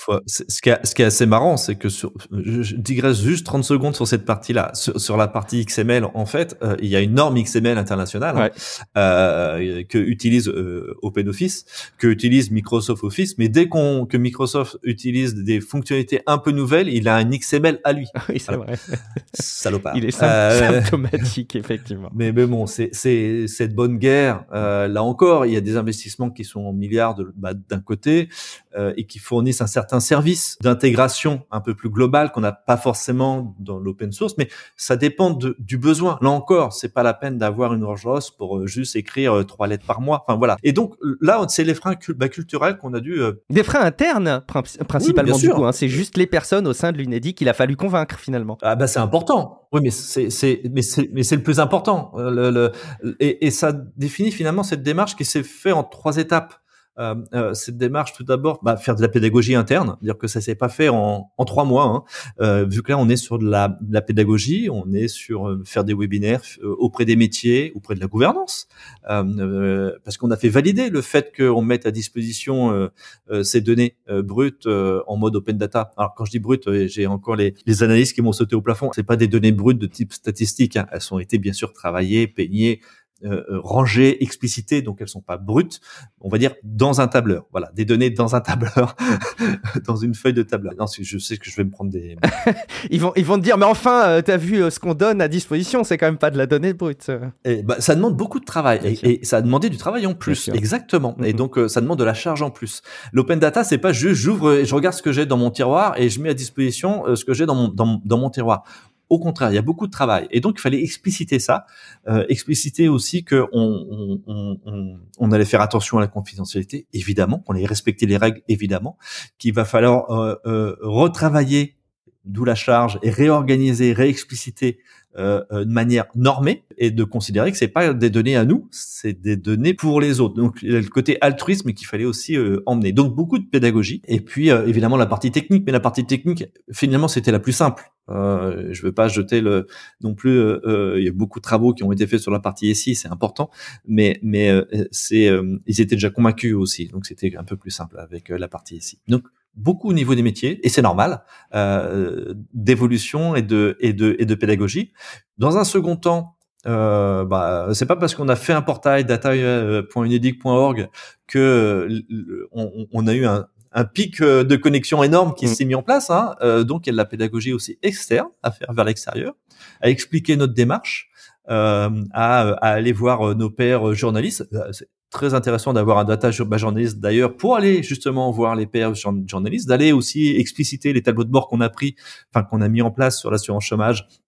Ce qui est, ce qui est assez marrant, c'est que sur, je digresse juste trente secondes sur cette partie-là. Sur, sur la partie X M L, en fait, euh, il y a une norme X M L internationale ouais. hein, euh, que utilise euh, OpenOffice, que utilise Microsoft Office. Mais dès qu'on que Microsoft utilise des fonctionnalités un peu nouvelles, il a un X M L à lui. Oui, c'est voilà. vrai. Salopard. Il est euh, symptomatique, effectivement. Mais, mais bon, c'est, c'est cette bonne guerre. Euh, là encore, il y a des investissements qui sont en milliards de, bah, d'un côté euh, et qui fournissent un certain service d'intégration un peu plus global qu'on n'a pas forcément dans l'open source, mais ça dépend de, du besoin. Là encore, c'est pas la peine d'avoir une Rolls-Royce pour euh, juste écrire euh, trois lettres par mois. Enfin voilà. Et donc là, c'est les freins cul- bah, culturels qu'on a dû. Euh... Des freins internes prin- principalement oui, du coup. Hein. C'est juste les personnes au sein de l'UNEDIC qu'il a fallu convaincre finalement. Ah bah c'est important. Oui, mais c'est c'est mais c'est mais c'est le plus important. Le, le, et, et ça définit finalement cette démarche qui s'est fait en trois étapes. Euh, euh, cette démarche, tout d'abord, bah, faire de la pédagogie interne, dire que ça s'est pas fait en, en trois mois. Hein. Euh, vu que là, on est sur de la, de la pédagogie, on est sur euh, faire des webinaires euh, auprès des métiers, auprès de la gouvernance, euh, euh, parce qu'on a fait valider le fait qu'on mette à disposition euh, euh, ces données euh, brutes euh, en mode open data. Alors, quand je dis brutes, euh, j'ai encore les, les analyses qui m'ont sauté au plafond. C'est pas des données brutes de type statistique. Hein. Elles ont été bien sûr travaillées, peignées. Euh, rangées, explicitées, donc elles sont pas brutes, on va dire dans un tableur. Voilà, des données dans un tableur, dans une feuille de tableur. Non, je sais que je vais me prendre des. ils vont, ils vont te dire, mais enfin, euh, t'as vu euh, ce qu'on donne à disposition, c'est quand même pas de la donnée brute. Et bah, ça demande beaucoup de travail, et, et ça a demandé du travail en plus, exactement. Mm-hmm. Et donc euh, ça demande de la charge en plus. L'open data, c'est pas juste j'ouvre et je regarde ce que j'ai dans mon tiroir et je mets à disposition euh, ce que j'ai dans mon dans, dans mon tiroir. Au contraire, il y a beaucoup de travail. Et donc, il fallait expliciter ça, euh, expliciter aussi qu'on on, on, on, on allait faire attention à la confidentialité, évidemment, qu'on allait respecter les règles, évidemment, qu'il va falloir euh, euh, retravailler, d'où la charge, et réorganiser, réexpliciter euh, euh, de manière normée, et de considérer que c'est pas des données à nous, c'est des données pour les autres. Donc, il y a le côté altruisme qu'il fallait aussi euh, emmener. Donc, beaucoup de pédagogie. Et puis, euh, évidemment, la partie technique. Mais la partie technique, finalement, c'était la plus simple. Euh, je veux pas jeter le non plus. Euh, euh, il y a beaucoup de travaux qui ont été faits sur la partie S I, c'est important, mais mais euh, c'est euh, ils étaient déjà convaincus aussi, donc c'était un peu plus simple avec euh, la partie S I. Donc beaucoup au niveau des métiers, et c'est normal, euh, d'évolution et de et de et de pédagogie. Dans un second temps, euh, bah c'est pas parce qu'on a fait un portail data point unedic point org que euh, on, on a eu un un pic de connexion énorme qui mmh. s'est mis en place. Hein. Euh, donc, il y a de la pédagogie aussi externe à faire vers l'extérieur, à expliquer notre démarche, euh, à, à aller voir nos pairs journalistes. C'est très intéressant d'avoir un data journaliste d'ailleurs pour aller justement voir les pairs journalistes, d'aller aussi expliciter les tableaux de bord qu'on a pris, enfin qu'on a mis en place sur l'assurance chômage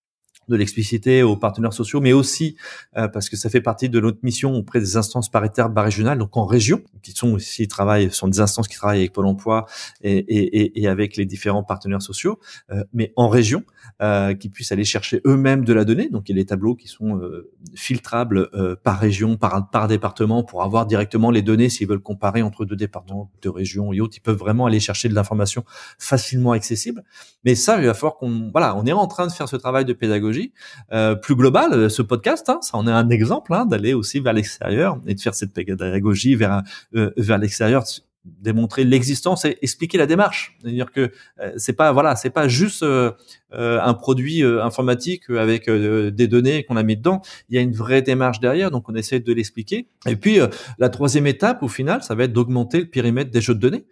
de l'expliciter aux partenaires sociaux, mais aussi euh, parce que ça fait partie de notre mission auprès des instances paritaires bas régionales, donc en région, qui sont aussi travaillent, sont des instances qui travaillent avec Pôle Emploi et, et, et avec les différents partenaires sociaux, euh, mais en région, euh, qui puissent aller chercher eux-mêmes de la donnée. Donc il y a des tableaux qui sont euh, filtrables euh, par région, par, par département, pour avoir directement les données s'ils veulent comparer entre deux départements, deux régions et autres. Ils peuvent vraiment aller chercher de l'information facilement accessible. Mais ça, il va falloir qu'on, voilà, on est en train de faire ce travail de pédagogie Euh, plus global, ce podcast, hein, ça en est un exemple, hein, d'aller aussi vers l'extérieur et de faire cette pédagogie vers euh, vers l'extérieur, démontrer l'existence et expliquer la démarche. C'est-à-dire que euh, c'est pas voilà, c'est pas juste euh, euh, un produit euh, informatique avec euh, des données qu'on a mis dedans. Il y a une vraie démarche derrière, donc on essaie de l'expliquer. Et puis euh, la troisième étape, au final, ça va être d'augmenter le périmètre des jeux de données,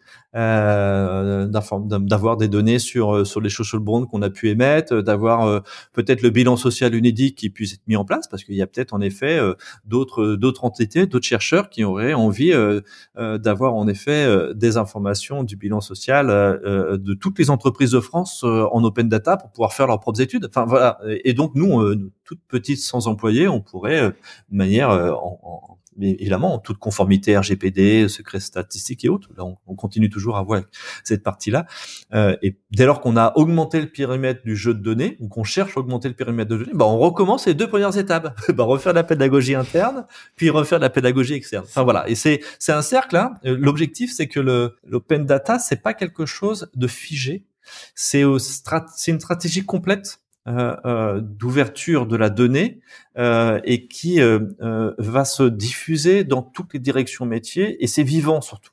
euh, d'avoir des données sur sur les social bonds qu'on a pu émettre, d'avoir euh, peut-être le bilan social UNEDIC qui puisse être mis en place, parce qu'il y a peut-être en effet euh, d'autres d'autres entités, d'autres chercheurs qui auraient envie euh, euh, d'avoir en effet euh, des informations du bilan social euh, de toutes les entreprises de France euh, en open data pour pouvoir faire leurs propres études. Enfin voilà. Et donc nous, euh, nous toutes petites sans employés, on pourrait euh, de manière euh, en, en mais évidemment, en toute conformité R G P D, secret statistique et autres. Là, on, on continue toujours à voir cette partie-là. Euh, et dès lors qu'on a augmenté le périmètre du jeu de données, ou qu'on cherche à augmenter le périmètre de données, bah, on recommence les deux premières étapes. bah, refaire de la pédagogie interne, puis refaire de la pédagogie externe. Enfin, voilà. Et c'est, c'est un cercle, hein. L'objectif, c'est que le, l'open data, c'est pas quelque chose de figé. C'est, au strat, c'est une stratégie complète. Euh, euh, d'ouverture de la donnée euh, et qui euh, euh, va se diffuser dans toutes les directions métiers, et c'est vivant surtout.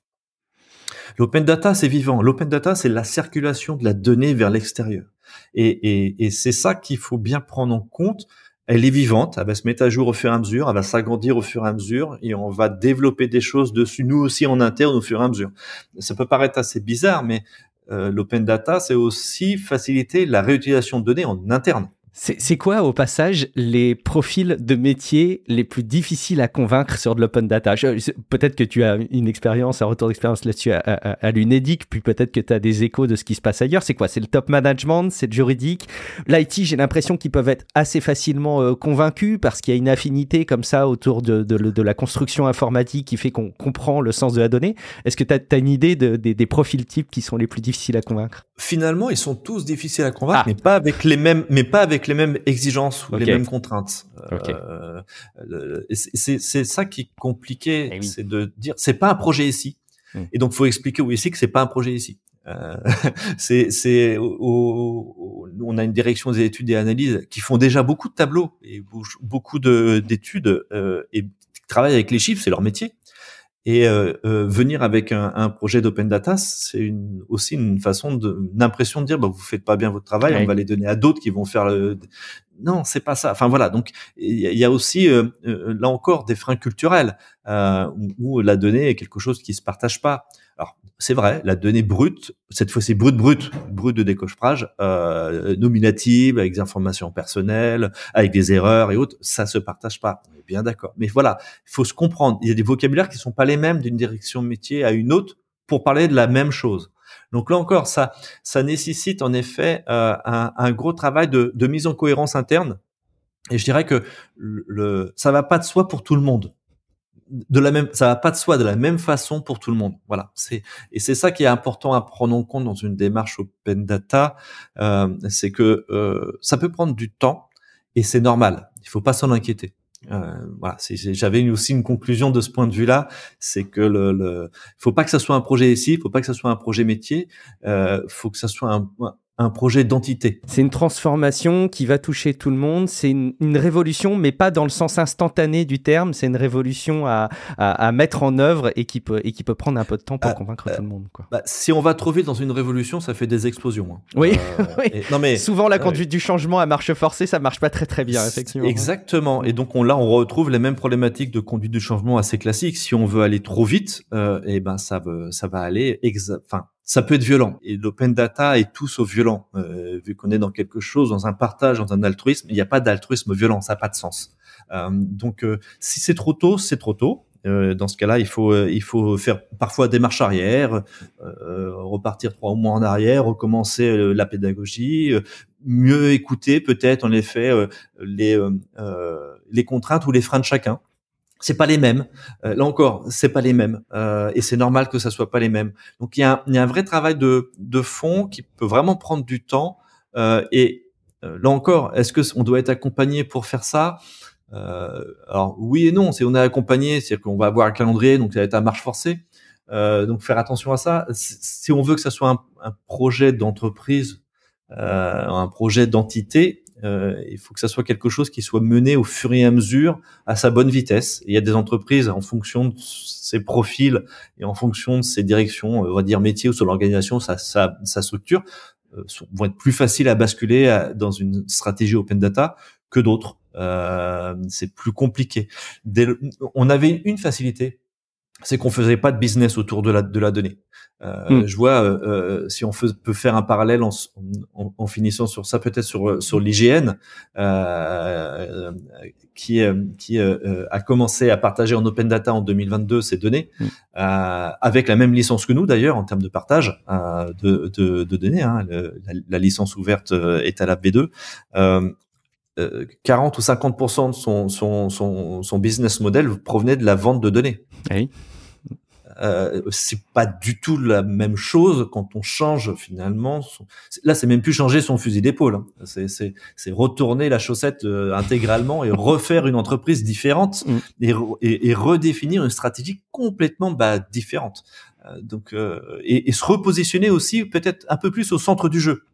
L'open data, c'est vivant. L'open data, c'est la circulation de la donnée vers l'extérieur. Et, et, et c'est ça qu'il faut bien prendre en compte. Elle est vivante, elle va se mettre à jour au fur et à mesure, elle va s'agrandir au fur et à mesure, et on va développer des choses dessus, nous aussi en interne, au fur et à mesure. Ça peut paraître assez bizarre, mais Euh, l'open data, c'est aussi faciliter la réutilisation de données en interne. C'est, c'est quoi, au passage, les profils de métiers les plus difficiles à convaincre sur de l'open data? Je, peut-être que tu as une expérience, un retour d'expérience là-dessus à, à, à l'UNEDIC, puis peut-être que tu as des échos de ce qui se passe ailleurs. C'est quoi? C'est le top management? C'est le juridique? L'I T, j'ai l'impression qu'ils peuvent être assez facilement euh, convaincus parce qu'il y a une affinité comme ça autour de, de, de la construction informatique qui fait qu'on comprend le sens de la donnée. Est-ce que tu as une idée de, de, des profils types qui sont les plus difficiles à convaincre? Finalement, ils sont tous difficiles à convaincre, ah. mais pas avec les mêmes, mais pas avec les mêmes exigences ou okay. les mêmes contraintes. Okay. Euh, le, c'est, c'est ça qui est compliqué, eh oui. c'est de dire c'est pas un projet ici, mmh. et donc faut expliquer au ici que c'est pas un projet ici. Euh, c'est, c'est, au, au, on a une direction des études et analyses qui font déjà beaucoup de tableaux et beaucoup de, d'études euh, et qui travaillent avec les chiffres, c'est leur métier. Et euh, euh, venir avec un, un projet d'open data, c'est une, aussi une façon de, une impression de dire, bah, vous faites pas bien votre travail, oui. on va les donner à d'autres qui vont faire le. Non, c'est pas ça. Enfin voilà. Donc il y, y a aussi euh, euh, là encore des freins culturels euh, où, où la donnée est quelque chose qui se partage pas. Alors c'est vrai, la donnée brute, cette fois-ci brute, brute, brute de décoffrage, euh, nominative, avec des informations personnelles, avec des erreurs et autres, ça se partage pas. On est bien d'accord. Mais voilà, il faut se comprendre. Il y a des vocabulaires qui sont pas les mêmes d'une direction métier à une autre pour parler de la même chose. Donc là encore, ça, ça nécessite en effet euh, un, un gros travail de, de mise en cohérence interne. Et je dirais que le, ça va pas de soi pour tout le monde. De la même, ça va pas de soi de la même façon pour tout le monde. Voilà. C'est, et c'est ça qui est important à prendre en compte dans une démarche open data, euh, c'est que euh, ça peut prendre du temps et c'est normal. Il faut pas s'en inquiéter. Euh, voilà, c'est, c'est, j'avais aussi une conclusion de ce point de vue-là, c'est que le, le, faut pas que ça soit un projet ici, faut pas que ça soit un projet métier, euh, faut que ça soit un, un projet d'entité. C'est une transformation qui va toucher tout le monde, c'est une, une révolution, mais pas dans le sens instantané du terme, c'est une révolution à, à, à mettre en œuvre et qui peut, et qui peut prendre un peu de temps pour ah, convaincre euh, tout le monde, quoi. Bah, si on va trop vite dans une révolution, ça fait des explosions. Hein. Oui, euh, oui. Et, non mais souvent la conduite euh, du changement à marche forcée, ça marche pas très très bien, effectivement. Exactement. Et donc on, là, on retrouve les mêmes problématiques de conduite du changement assez classiques. Si on veut aller trop vite, euh, et ben ça veut, ça va aller, exa- enfin. Ça peut être violent. Et l'open data est tout sauf violent. Euh, vu qu'on est dans quelque chose, dans un partage, dans un altruisme, il n'y a pas d'altruisme violent, ça n'a pas de sens. Euh, donc, euh, si c'est trop tôt, c'est trop tôt. Euh, dans ce cas-là, il faut il faut faire parfois des marches arrière, euh, repartir trois mois en arrière, recommencer euh, la pédagogie, euh, mieux écouter peut-être en effet euh, les euh, les contraintes ou les freins de chacun. C'est pas les mêmes. Euh, là encore, c'est pas les mêmes, euh, et c'est normal que ça soit pas les mêmes. Donc il y a un, il y a un vrai travail de de fond qui peut vraiment prendre du temps. Euh, et euh, là encore, est-ce que on doit être accompagné pour faire ça? Euh, alors oui et non. C'est on est accompagné, c'est-à-dire qu'on va avoir un calendrier, donc ça va être à marche forcée. Euh, donc faire attention à ça. Si on veut que ça soit un, un projet d'entreprise, euh, un projet d'entité, euh, il faut que ça soit quelque chose qui soit mené au fur et à mesure à sa bonne vitesse. Et il y a des entreprises en fonction de ses profils et en fonction de ses directions, on va dire métier ou sur l'organisation, sa, sa, sa structure, euh, sont, vont être plus faciles à basculer à, dans une stratégie open data que d'autres. Euh, c'est plus compliqué. Dès le, on avait une facilité, c'est qu'on faisait pas de business autour de la de la donnée. Euh, mm. Je vois euh, euh, si on fait, peut faire un parallèle en, en, en finissant sur ça, peut-être sur sur l'I G N, euh, qui qui euh, a commencé à partager en open data en deux mille vingt-deux ces données, mm. euh, avec la même licence que nous d'ailleurs en termes de partage euh, de, de de données. Hein, le, la, la licence ouverte est à la B deux. Euh, quarante ou cinquante pour cent de son, son, son, son business model provenait de la vente de données. Oui. Euh, c'est pas du tout la même chose quand on change finalement. Son... Là, c'est même plus changer son fusil d'épaule. Hein. C'est, c'est, c'est retourner la chaussette euh, intégralement et refaire une entreprise différente mm. et, et, et redéfinir une stratégie complètement bah, différente. Euh, donc, euh, et, et se repositionner aussi peut-être un peu plus au centre du jeu.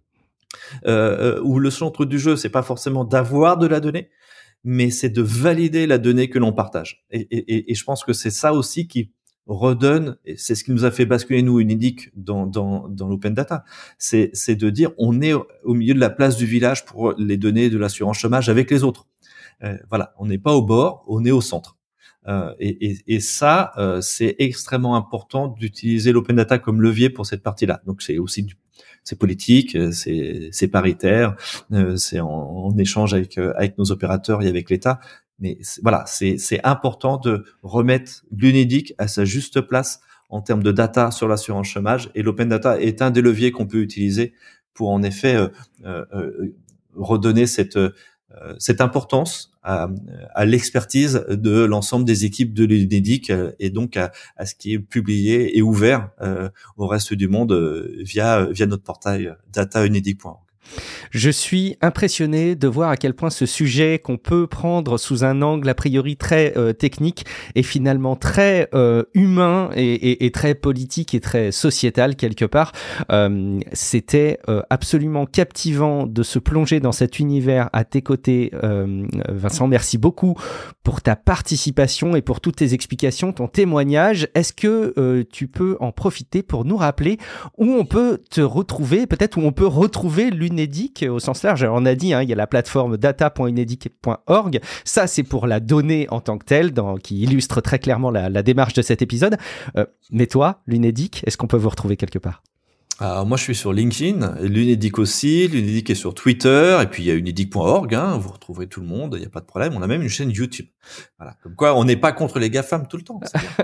Euh, où le centre du jeu, c'est pas forcément d'avoir de la donnée, mais c'est de valider la donnée que l'on partage. Et, et, et je pense que c'est ça aussi qui redonne, et c'est ce qui nous a fait basculer nous Unédic dans dans dans l'open data, c'est c'est de dire on est au milieu de la place du village pour les données de l'assurance chômage avec les autres. Euh, voilà, on n'est pas au bord, on est au centre. Euh, et, et, et ça, euh, c'est extrêmement important d'utiliser l'open data comme levier pour cette partie-là. Donc c'est aussi du c'est politique, c'est, c'est paritaire, euh, c'est en, en échange avec euh, avec nos opérateurs et avec l'État. Mais c'est, voilà, c'est c'est important de remettre l'Unédic à sa juste place en termes de data sur l'assurance chômage. Et l'open data est un des leviers qu'on peut utiliser pour en effet euh, euh, redonner cette euh, cette importance à, à l'expertise de l'ensemble des équipes de l'Unédic et donc à, à ce qui est publié et ouvert euh, au reste du monde euh, via via notre portail data unédic point org. Je suis impressionné de voir à quel point ce sujet qu'on peut prendre sous un angle a priori très euh, technique est finalement très euh, humain et, et, et très politique et très sociétal quelque part. Euh, c'était euh, absolument captivant de se plonger dans cet univers à tes côtés, euh, Vincent. Merci beaucoup pour ta participation et pour toutes tes explications, ton témoignage. Est-ce que euh, tu peux en profiter pour nous rappeler où on peut te retrouver, peut-être où on peut retrouver l'Unédic au sens large? Alors on a dit, hein, il y a la plateforme data point unédic point org. Ça, c'est pour la donnée en tant que telle, dans, qui illustre très clairement la, la démarche de cet épisode. Euh, mais toi, l'Unédic, est-ce qu'on peut vous retrouver quelque part? Alors moi je suis sur LinkedIn, l'Unédic aussi, l'Unédic est sur Twitter, et puis il y a unédic point org, hein, vous retrouverez tout le monde, il n'y a pas de problème, on a même une chaîne YouTube. Voilà, comme quoi on n'est pas contre les GAFAM tout le temps.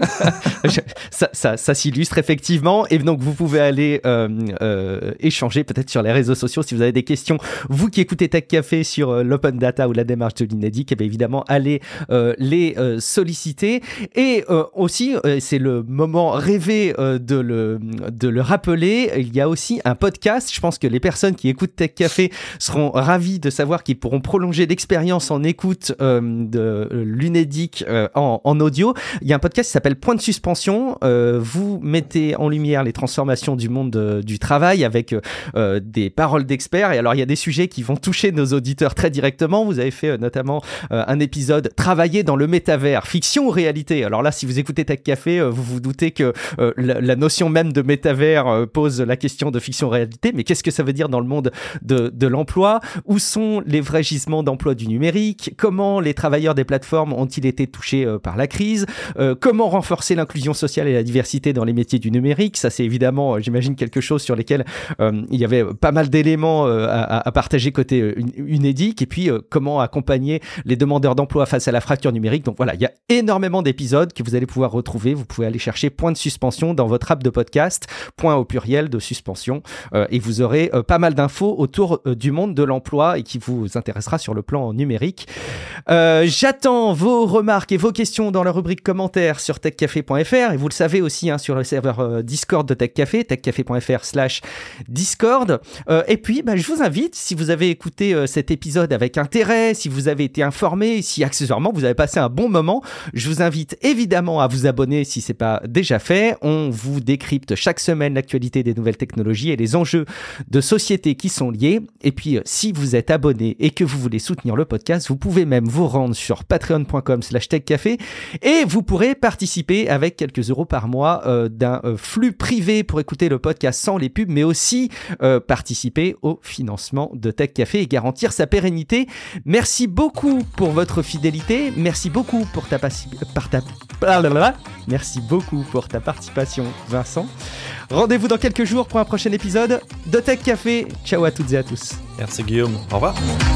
ça, ça, ça s'illustre effectivement, et donc vous pouvez aller euh, euh, échanger peut-être sur les réseaux sociaux si vous avez des questions. Vous qui écoutez Tech Café sur euh, l'open data ou la démarche de l'Unédic, et bien évidemment allez euh, les euh, solliciter. Et euh, aussi, euh, c'est le moment rêvé euh, de, le, de le rappeler, il y a aussi un podcast. Je pense que les personnes qui écoutent Tech Café seront ravis de savoir qu'ils pourront prolonger l'expérience en écoute euh, de l'Unédic euh, en, en audio. Il y a un podcast qui s'appelle Point de suspension. Euh, vous mettez en lumière les transformations du monde de, du travail avec euh, des paroles d'experts. Et alors, il y a des sujets qui vont toucher nos auditeurs très directement. Vous avez fait euh, notamment euh, un épisode Travailler dans le métavers, fiction ou réalité? Alors là, si vous écoutez Tech Café, euh, vous vous doutez que euh, la, la notion même de métavers euh, pose la la question de fiction-réalité, mais qu'est-ce que ça veut dire dans le monde de, de l'emploi? Où sont les vrais gisements d'emploi du numérique? Comment les travailleurs des plateformes ont-ils été touchés euh, par la crise? euh, Comment renforcer l'inclusion sociale et la diversité dans les métiers du numérique? Ça, c'est évidemment, euh, j'imagine, quelque chose sur lesquels euh, il y avait pas mal d'éléments euh, à, à partager côté euh, Unédic. Et puis, euh, comment accompagner les demandeurs d'emploi face à la fracture numérique. Donc voilà, il y a énormément d'épisodes que vous allez pouvoir retrouver. Vous pouvez aller chercher Point de suspension dans votre app de podcast, point au pluriel de suspension, euh, et vous aurez euh, pas mal d'infos autour euh, du monde de l'emploi et qui vous intéressera sur le plan numérique. Euh, j'attends vos remarques et vos questions dans la rubrique commentaires sur tech café point f r, et vous le savez aussi hein, sur le serveur euh, Discord de TechCafé, techcafé point f r slash Discord. Euh, et puis, bah, je vous invite, si vous avez écouté euh, cet épisode avec intérêt, si vous avez été informé, si accessoirement vous avez passé un bon moment, je vous invite évidemment à vous abonner si c'est pas déjà fait. On vous décrypte chaque semaine l'actualité des nouvelles technologies et les enjeux de société qui sont liés. Et puis, si vous êtes abonné et que vous voulez soutenir le podcast, vous pouvez même vous rendre sur patreon point com slash techcafé et vous pourrez participer avec quelques euros par mois euh, d'un euh, flux privé pour écouter le podcast sans les pubs, mais aussi euh, participer au financement de TechCafé et garantir sa pérennité. Merci beaucoup pour votre fidélité. Merci beaucoup pour ta, passi- par ta... Merci beaucoup pour ta participation, Vincent. Rendez-vous dans quelques jours pour un prochain épisode de TechCafé. Ciao à toutes et à tous. Merci Guillaume. Au revoir.